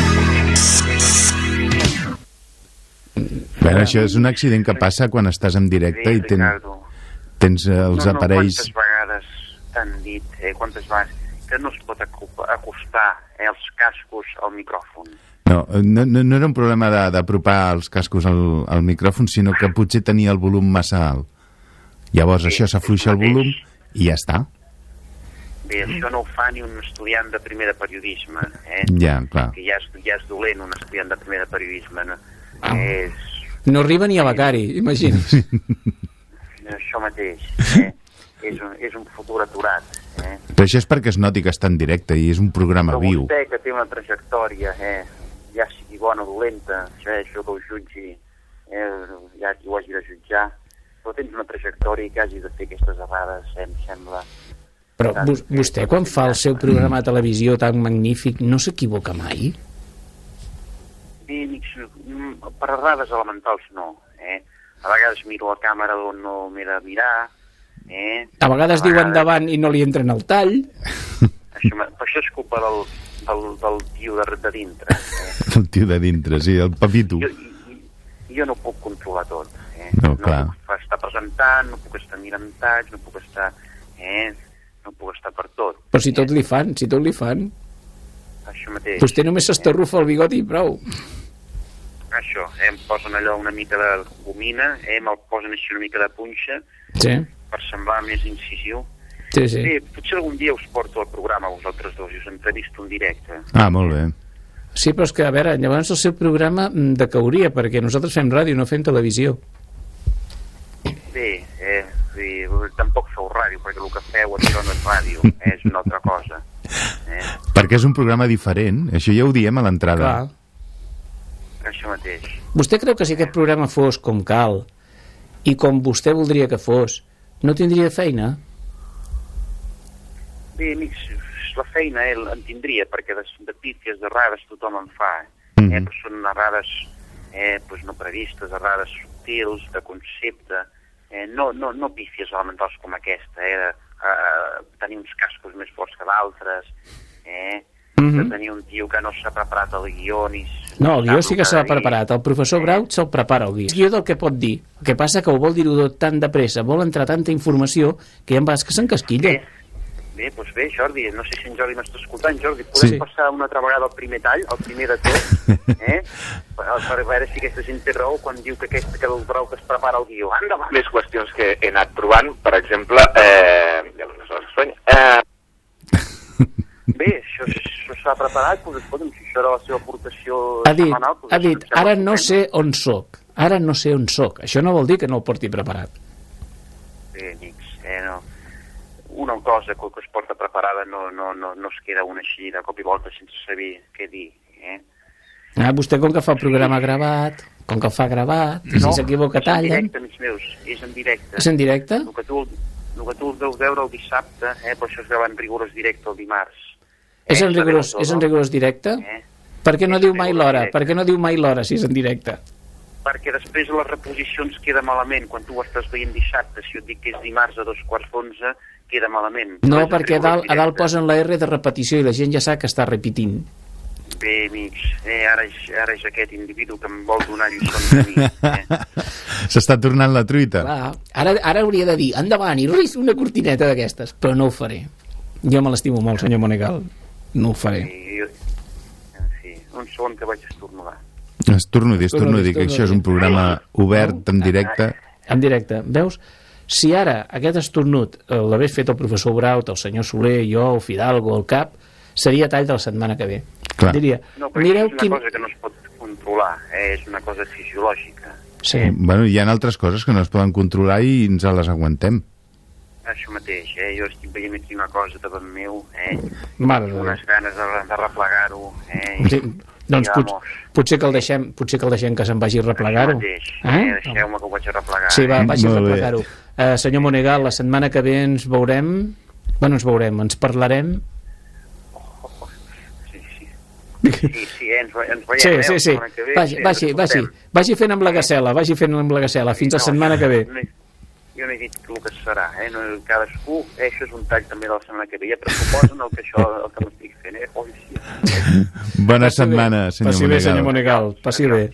Bé, això és un accident que passa quan estàs en directe i tens els aparells... Quantes vegades t'han dit, quantes vegades, que no es pot acostar els cascos al micròfon. No era un problema d'apropar els cascos al micròfon, sinó que potser tenia el volum massa alt. Llavors això s'afluixa el volum i ja està. Bé, això no ho fa ni un estudiant de primer de periodisme. Ja, clar. Que ja és dolent un estudiant de primer de periodisme. No? No arriba ni a becari, imagina't. Això mateix. És un futur aturat. Però això és perquè es noti que està en directe i és un programa viu. Però vostè, que té una trajectòria, ja sigui bona o dolenta, això que ho jutgi, ja qui ho hagi de jutjar, però tens una trajectòria i que hagi de fer aquestes errades, em sembla... Però vostè, quan fa el seu programa de televisió tan magnífic, no s'equivoca mai? Bé, per errades elementals no. A vegades miro la càmera on no m'he de mirar. A vegades diu endavant i no li entren al tall. Això és culpa del tio de dintre. El tio de dintre, sí, el papito. Jo no puc controlar tot. No, clar. No puc estar presentant, no puc estar mirant talls, no puc estar per tot. Però si tot li fan. Això mateix. Vostè només s'estarrufa el bigot i prou. Això, em posen allò una mica de gomina, me'l posen així una mica de punxa, per semblar més incisiu. Sí. Bé, potser algun dia us porto al programa vosaltres dos i us entrevisto en directe. Molt bé. Sí, però és que, a veure, llavors el seu programa decauria, perquè nosaltres fem ràdio, no fem televisió. Bé, tampoc feu ràdio, perquè el que feu això no és ràdio, és una altra cosa. Perquè és un programa diferent, això ja ho diem a l'entrada. Clar. Això mateix. Vostè creu que si aquest programa fos com cal i com vostè voldria que fos, no tindria feina? Bé, amics, la feina en tindria, perquè de pífies, d'errades tothom en fa. Però són errades no previstes, errades subtils, de concepte, no pífies elementals com aquesta, tenir uns cascos més forts que d'altres, de tenir un tio que no s'ha preparat el guió ni... No, el guió sí que s'ha preparat. El professor Braut se'l prepara el guió. El guió del que pot dir. El que passa que ho vol dir-ho tan de pressa, vol entrar tanta informació que hi ha vegades que s'encasquilla. Bé, doncs bé, Jordi, no sé si en Jordi m'està escoltant. Jordi, podem passar una altra vegada el primer tall, el primer de tot, per veure si aquesta gent té raó quan diu que el Braut es prepara el guió. Endavant! Les qüestions que he anat trobant, per exemple, Bé, això s'ha preparat, doncs escolta'm, si això era la seva aportació setmanal... Ha dit, ara no sé on soc, Això no vol dir que no el porti preparat. Bé, amics, no... Una cosa que es porta preparada no es queda una així de cop i volta sense saber què dir, Vostè com que fa el programa gravat, i si s'equivoca talla... No, és en directe, amics meus, és en directe. És en directe? El que tu el deus veure el dissabte, però això es veu en rigorós directe el dimarts. És en rigorós directe? Per què no diu mai l'hora? Per què no diu mai l'hora si és en directe? Perquè després les reposicions queda malament. Quan tu ho estàs veient dissabte, si jo et dic que és dimarts a 2:45, queda malament. No, perquè a dalt posen la R de repetició i la gent ja sap que està repetint. Bé, amics, ara és aquest individu que em vol donar lliçons a mi. S'està tornant la truita. Clar, ara hauria de dir, endavant, i una cortineta d'aquestes, però no ho faré. Jo me l'estimo molt, senyor Monegal. No ho faré. Un segon que vaig estornudar. Estornudi, que això és un programa obert, en directe. En directe. Veus? Si ara aquest estornut l'hagués fet el professor Braut, el senyor Soler, jo, el Fidalgo, el Cap, seria tall de la setmana que ve. Clar. Diria, no, però és una cosa que no es pot controlar, és una cosa fisiològica. Sí. Bueno, hi ha altres coses que no es poden controlar i ens les aguantem. Això mateix, jo estic veient aquí una cosa davant meu, unes ganes de replegar-ho, sí. Doncs potser que el deixem que se'n vagi a replegar-ho. Deixeu-me que ho vaig a replegar. Sí, vagi a replegar-ho. Senyor Monegal, la setmana que ve ens veurem, ens parlarem. Sí, ens veiem. Sí. Vagi fent amb la gacela, fins la setmana que ve. jo no he dit el que serà, no, cadascú, això és un tall també de la setmana que ve, ja pressuposen el que m'estic fent, Oi, sí. Bona setmana, senyor Monegal. Passi bé, senyor Monegal, passi bé.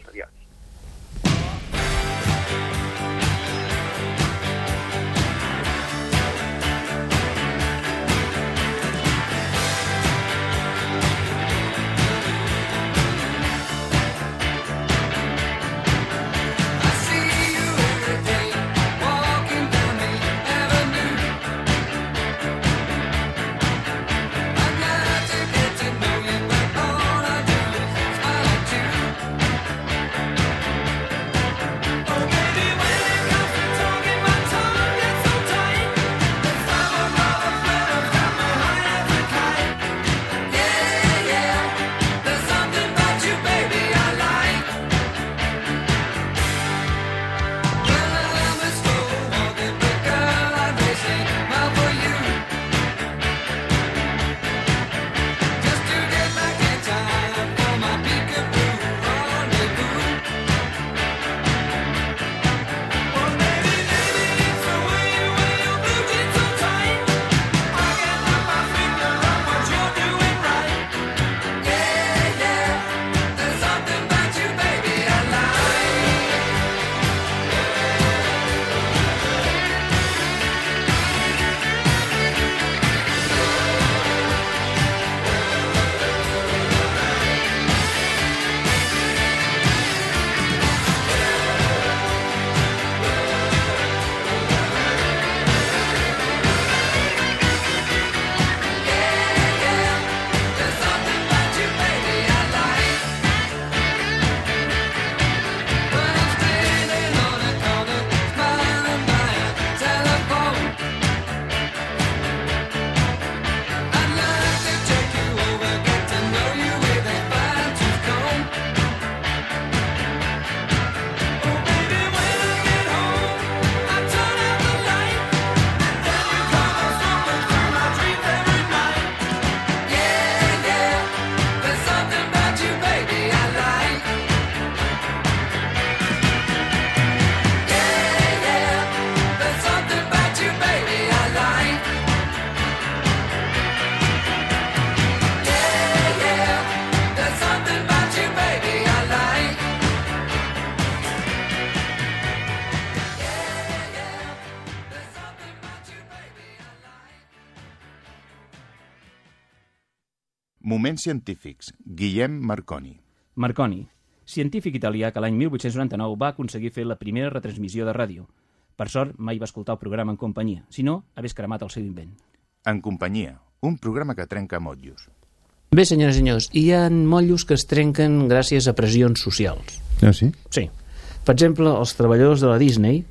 Moments científics. Guillem Marconi. Marconi, científic italià que l'any 1899 va aconseguir fer la primera retransmissió de ràdio. Per sort, mai va escoltar el programa en companyia, si no, hagués cremat el seu invent. En companyia, un programa que trenca motllos. Bé, senyores i senyors, hi ha motllos que es trenquen gràcies a pressions socials. Ah, sí? Sí. Per exemple, els treballadors de la Disney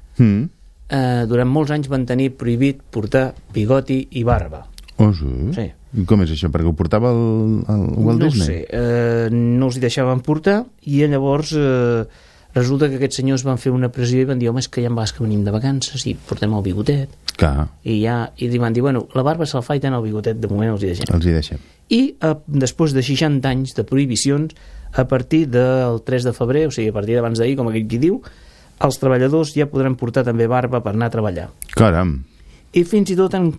durant molts anys van tenir prohibit portar bigoti i barba. Oh, sí? Sí. I com és això? Perquè ho portava el Walt Disney? No ho sé, no els hi deixaven portar i llavors resulta que aquests senyors van fer una pressió i van dir, home, és que ja en vegades que venim de vacances i portem el bigotet. Clar. I li van dir, bueno, la barba se'l faiten, el bigotet de moment els hi deixem. Els hi deixem. I després de 60 anys de prohibicions, a partir del 3 de febrer, o sigui, a partir d'abans d'ahir, com aquell qui diu, els treballadors ja podran portar també barba per anar a treballar. Caram. I fins i tot han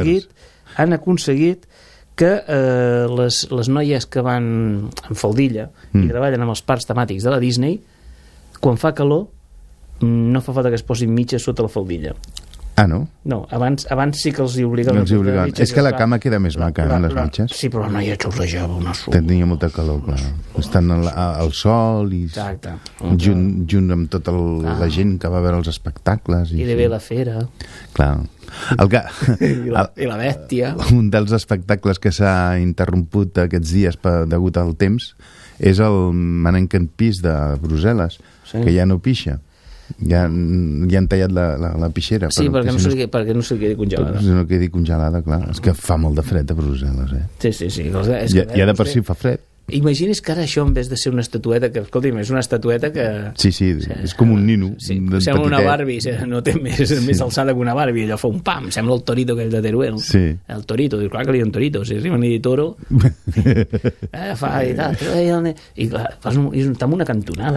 aconseguit que les noies que van en faldilla i treballen amb els parcs temàtics de la Disney, quan fa calor no fa falta que es posin mitges sota la faldilla. Ah, no? No, abans sí que els hi obligaven. És que la cama queda més maca, les mitges. Sí, però la noia xorrejava una suor. Tenia molta calor, clar. Estan al sol i junt amb tota la gent que va veure els espectacles. I de bé la fera. Clar. I la bèstia. Un dels espectacles que s'ha interromput aquests dies degut al temps és el Mannequin Pis de Brussel·les, que ja no pixa. Ja han tallat la pixera. Sí, perquè no se quedi congelada. Perquè no quedi congelada, clar. És que fa molt de fred a Brussel·les, Sí. Ja de per si fa fred. Imagini's que ara això, en vez de ser una estatueta, que, escolti'm, és una estatueta que... Sí, és com un nino. Sí, sembla una Barbie, no té més alçada que una Barbie, allò fa un pam, sembla el torito aquell de Teruel. Sí. El torito, diu, clar que li diuen torito, si arriben i dir toro, fa i tal, i clar, està en una cantonada.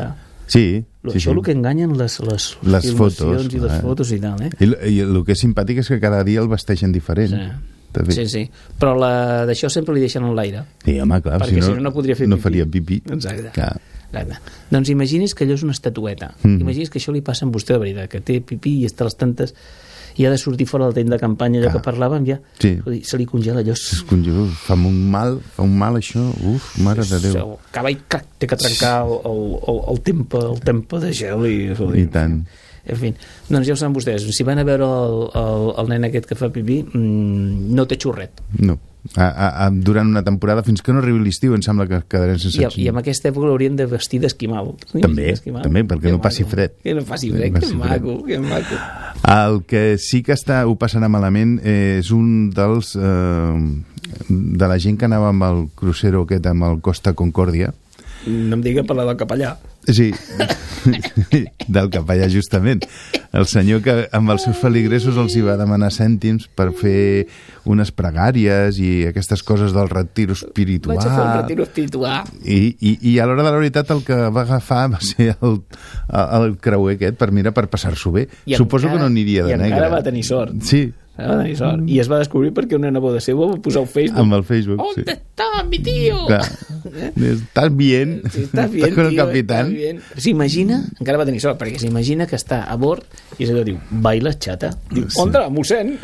Sí, sí, Això sí. el que enganyen les Les filmacions fotos, i les fotos i tal, I el que és simpàtic és que cada dia el vesteixen diferent. També. Sí. Però d'això sempre li deixen en l'aire. Sí, home, clar, perquè si no podria fer no pipí. faria pipí. Exacte. Clar. Doncs imagini's que allò és una estatueta. Imagini's que això li passa a vostè de veritat, que té pipí i està a les tantes i ha de sortir fora del temps de campanya, allò que parlàvem, ja se li congela allò. Es congela, fa un mal això, mare de Déu. Acaba i té que trencar el tempo de gel I tant. En fi, doncs ja ho saben vostès, si van a veure el nen aquest que fa pipí, no té xurret. No. Durant una temporada, fins que no arribi l'estiu, em sembla que quedarem sense I en aquesta època l'haurien de vestir d'esquimal. També, perquè no passi fred. Que no passi fred, que maco. El que sí que ho passarà malament és un dels de la gent que anava amb el crucero aquest, amb el Costa Concòrdia. No em digui parlar del capellà. Sí, del capellà justament. El senyor que amb els seus feligresos els hi va demanar cèntims per fer unes pregàries i aquestes coses del retiro espiritual. Vaig a fer un retiro espiritual. I a l'hora de la veritat el que va agafar va ser el creuer aquest per passar-s'ho bé. Suposo que no aniria de negre. I encara va tenir sort. Sí. I es va descobrir perquè una neboda seva va posar al Facebook. Amb el Facebook, sí. ¿Dónde está mi tío? ¿Estás bien? ¿Estás bien, con el tío? capitán? S'imagina, encara va tenir sort, perquè s'imagina que està a bord i allò diu, baila xata. Diu, ondra, mossèn.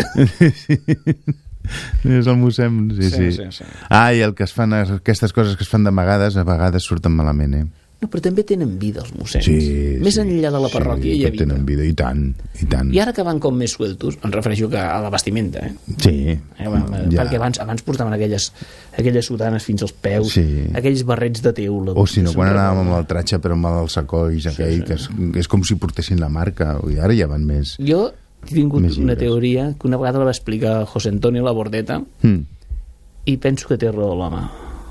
És el mossèn, sí. I el que es fan, aquestes coses que es fan d'amagades, a vegades surten malament, No, però també tenen vida els mossens. Més enllà de la parròquia hi ha vida. Tenen vida, i tant. I ara que van com més sueltos, em refereixo a la vestimenta, Sí. Perquè abans portaven aquelles sotanes fins als peus, aquells barrets de teula. O si no, quan anàvem amb el tratge però amb els sacolls aquell, que és com si portessin la marca, i ara ja van més. Jo he tingut una teoria que una vegada la va explicar José Antonio Labordeta i penso que té raó l'home,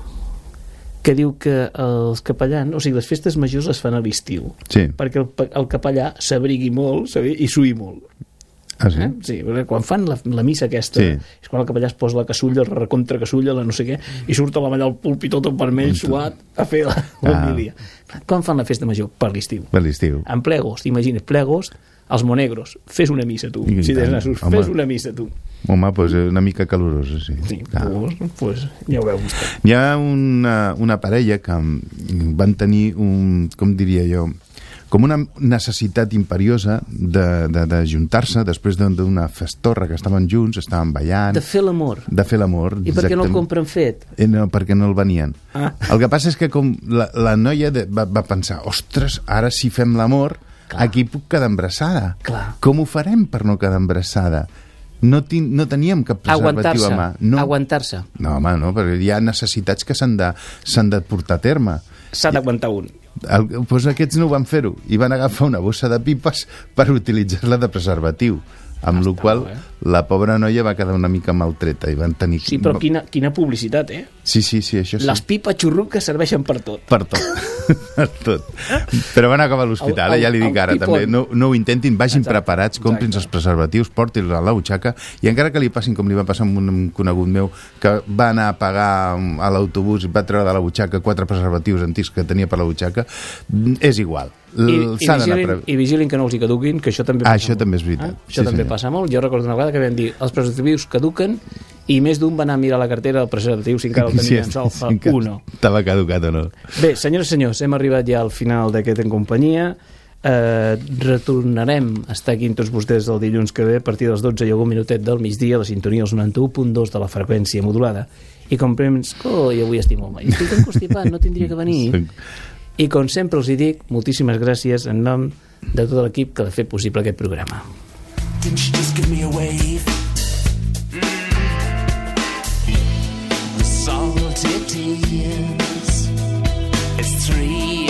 que diu que els capellans, o sigui, les festes majors es fan a l'estiu, perquè el capellà s'abrigui molt i suï molt. Sí? Sí, perquè quan fan la missa aquesta, és quan el capellà es posa la casulla, la recontra casulla, la no sé què, i surt a la allà al púlpit tot vermell, suat, a fer l'homilia. Quan fan la festa major? Per l'estiu. Per l'estiu. En ple agost, imagina't, ple agost, els monegros, fes una missa tu. Si tens nassos, fes una missa tu. Home, doncs una mica calorosa, sí. Sí, doncs ja ho veu vostè. Hi ha una parella que van tenir com diria jo, com una necessitat imperiosa d'ajuntar-se després d'una festorra que estaven junts, estaven ballant... De fer l'amor. De fer l'amor. I per què no el compren fet? No, perquè no el venien. El que passa és que com la noia va pensar, ostres, ara si fem l'amor, aquí puc quedar embarassada. Com ho farem per no quedar embarassada? No teníem cap preservatiu a mà. Aguantar-se. No, home, no, perquè hi ha necessitats que s'han de portar a terme. S'ha d'aguantar un. Doncs aquests no ho van fer-ho i van agafar una bossa de pipes per utilitzar-la de preservatiu, amb la qual la pobra noia va quedar una mica maltreta i van tenir... Sí, però quina publicitat, Sí, això sí. Les pipes xurruques serveixen per tot. Per tot. Però van acabar a l'hospital, ja li dic ara, també. No ho intentin, vagin preparats, comprin els preservatius, portin-los a la butxaca, i encara que li passin com li va passar amb un conegut meu, que va anar a pagar a l'autobús i va treure de la butxaca 4 preservatius antics que tenia per la butxaca, és igual. I vigilin que no els hi caduquin, que això també passa això també és veritat. Això també passa molt. Jo recordo una vegada que vam dir els preservatius caduquen i més d'un va anar a mirar la cartera del preservatiu si encara el tenia en sol fa uno. Estava caducat o no. Bé, senyores i senyors, hem arribat ja al final d'aquest En Companyia. Retornarem a estar aquí amb tots vostès el dilluns que ve a partir dels 12 i algun minutet del migdia a la sintonia dels 91.2 de la freqüència modulada. I com penso, i avui estic molt mal. Estic constipat, no tindria que venir. I com sempre els hi dic, moltíssimes gràcies en nom de tot l'equip que ha fet possible aquest programa. Didn't you just give me a wave? The salty tears. It's 3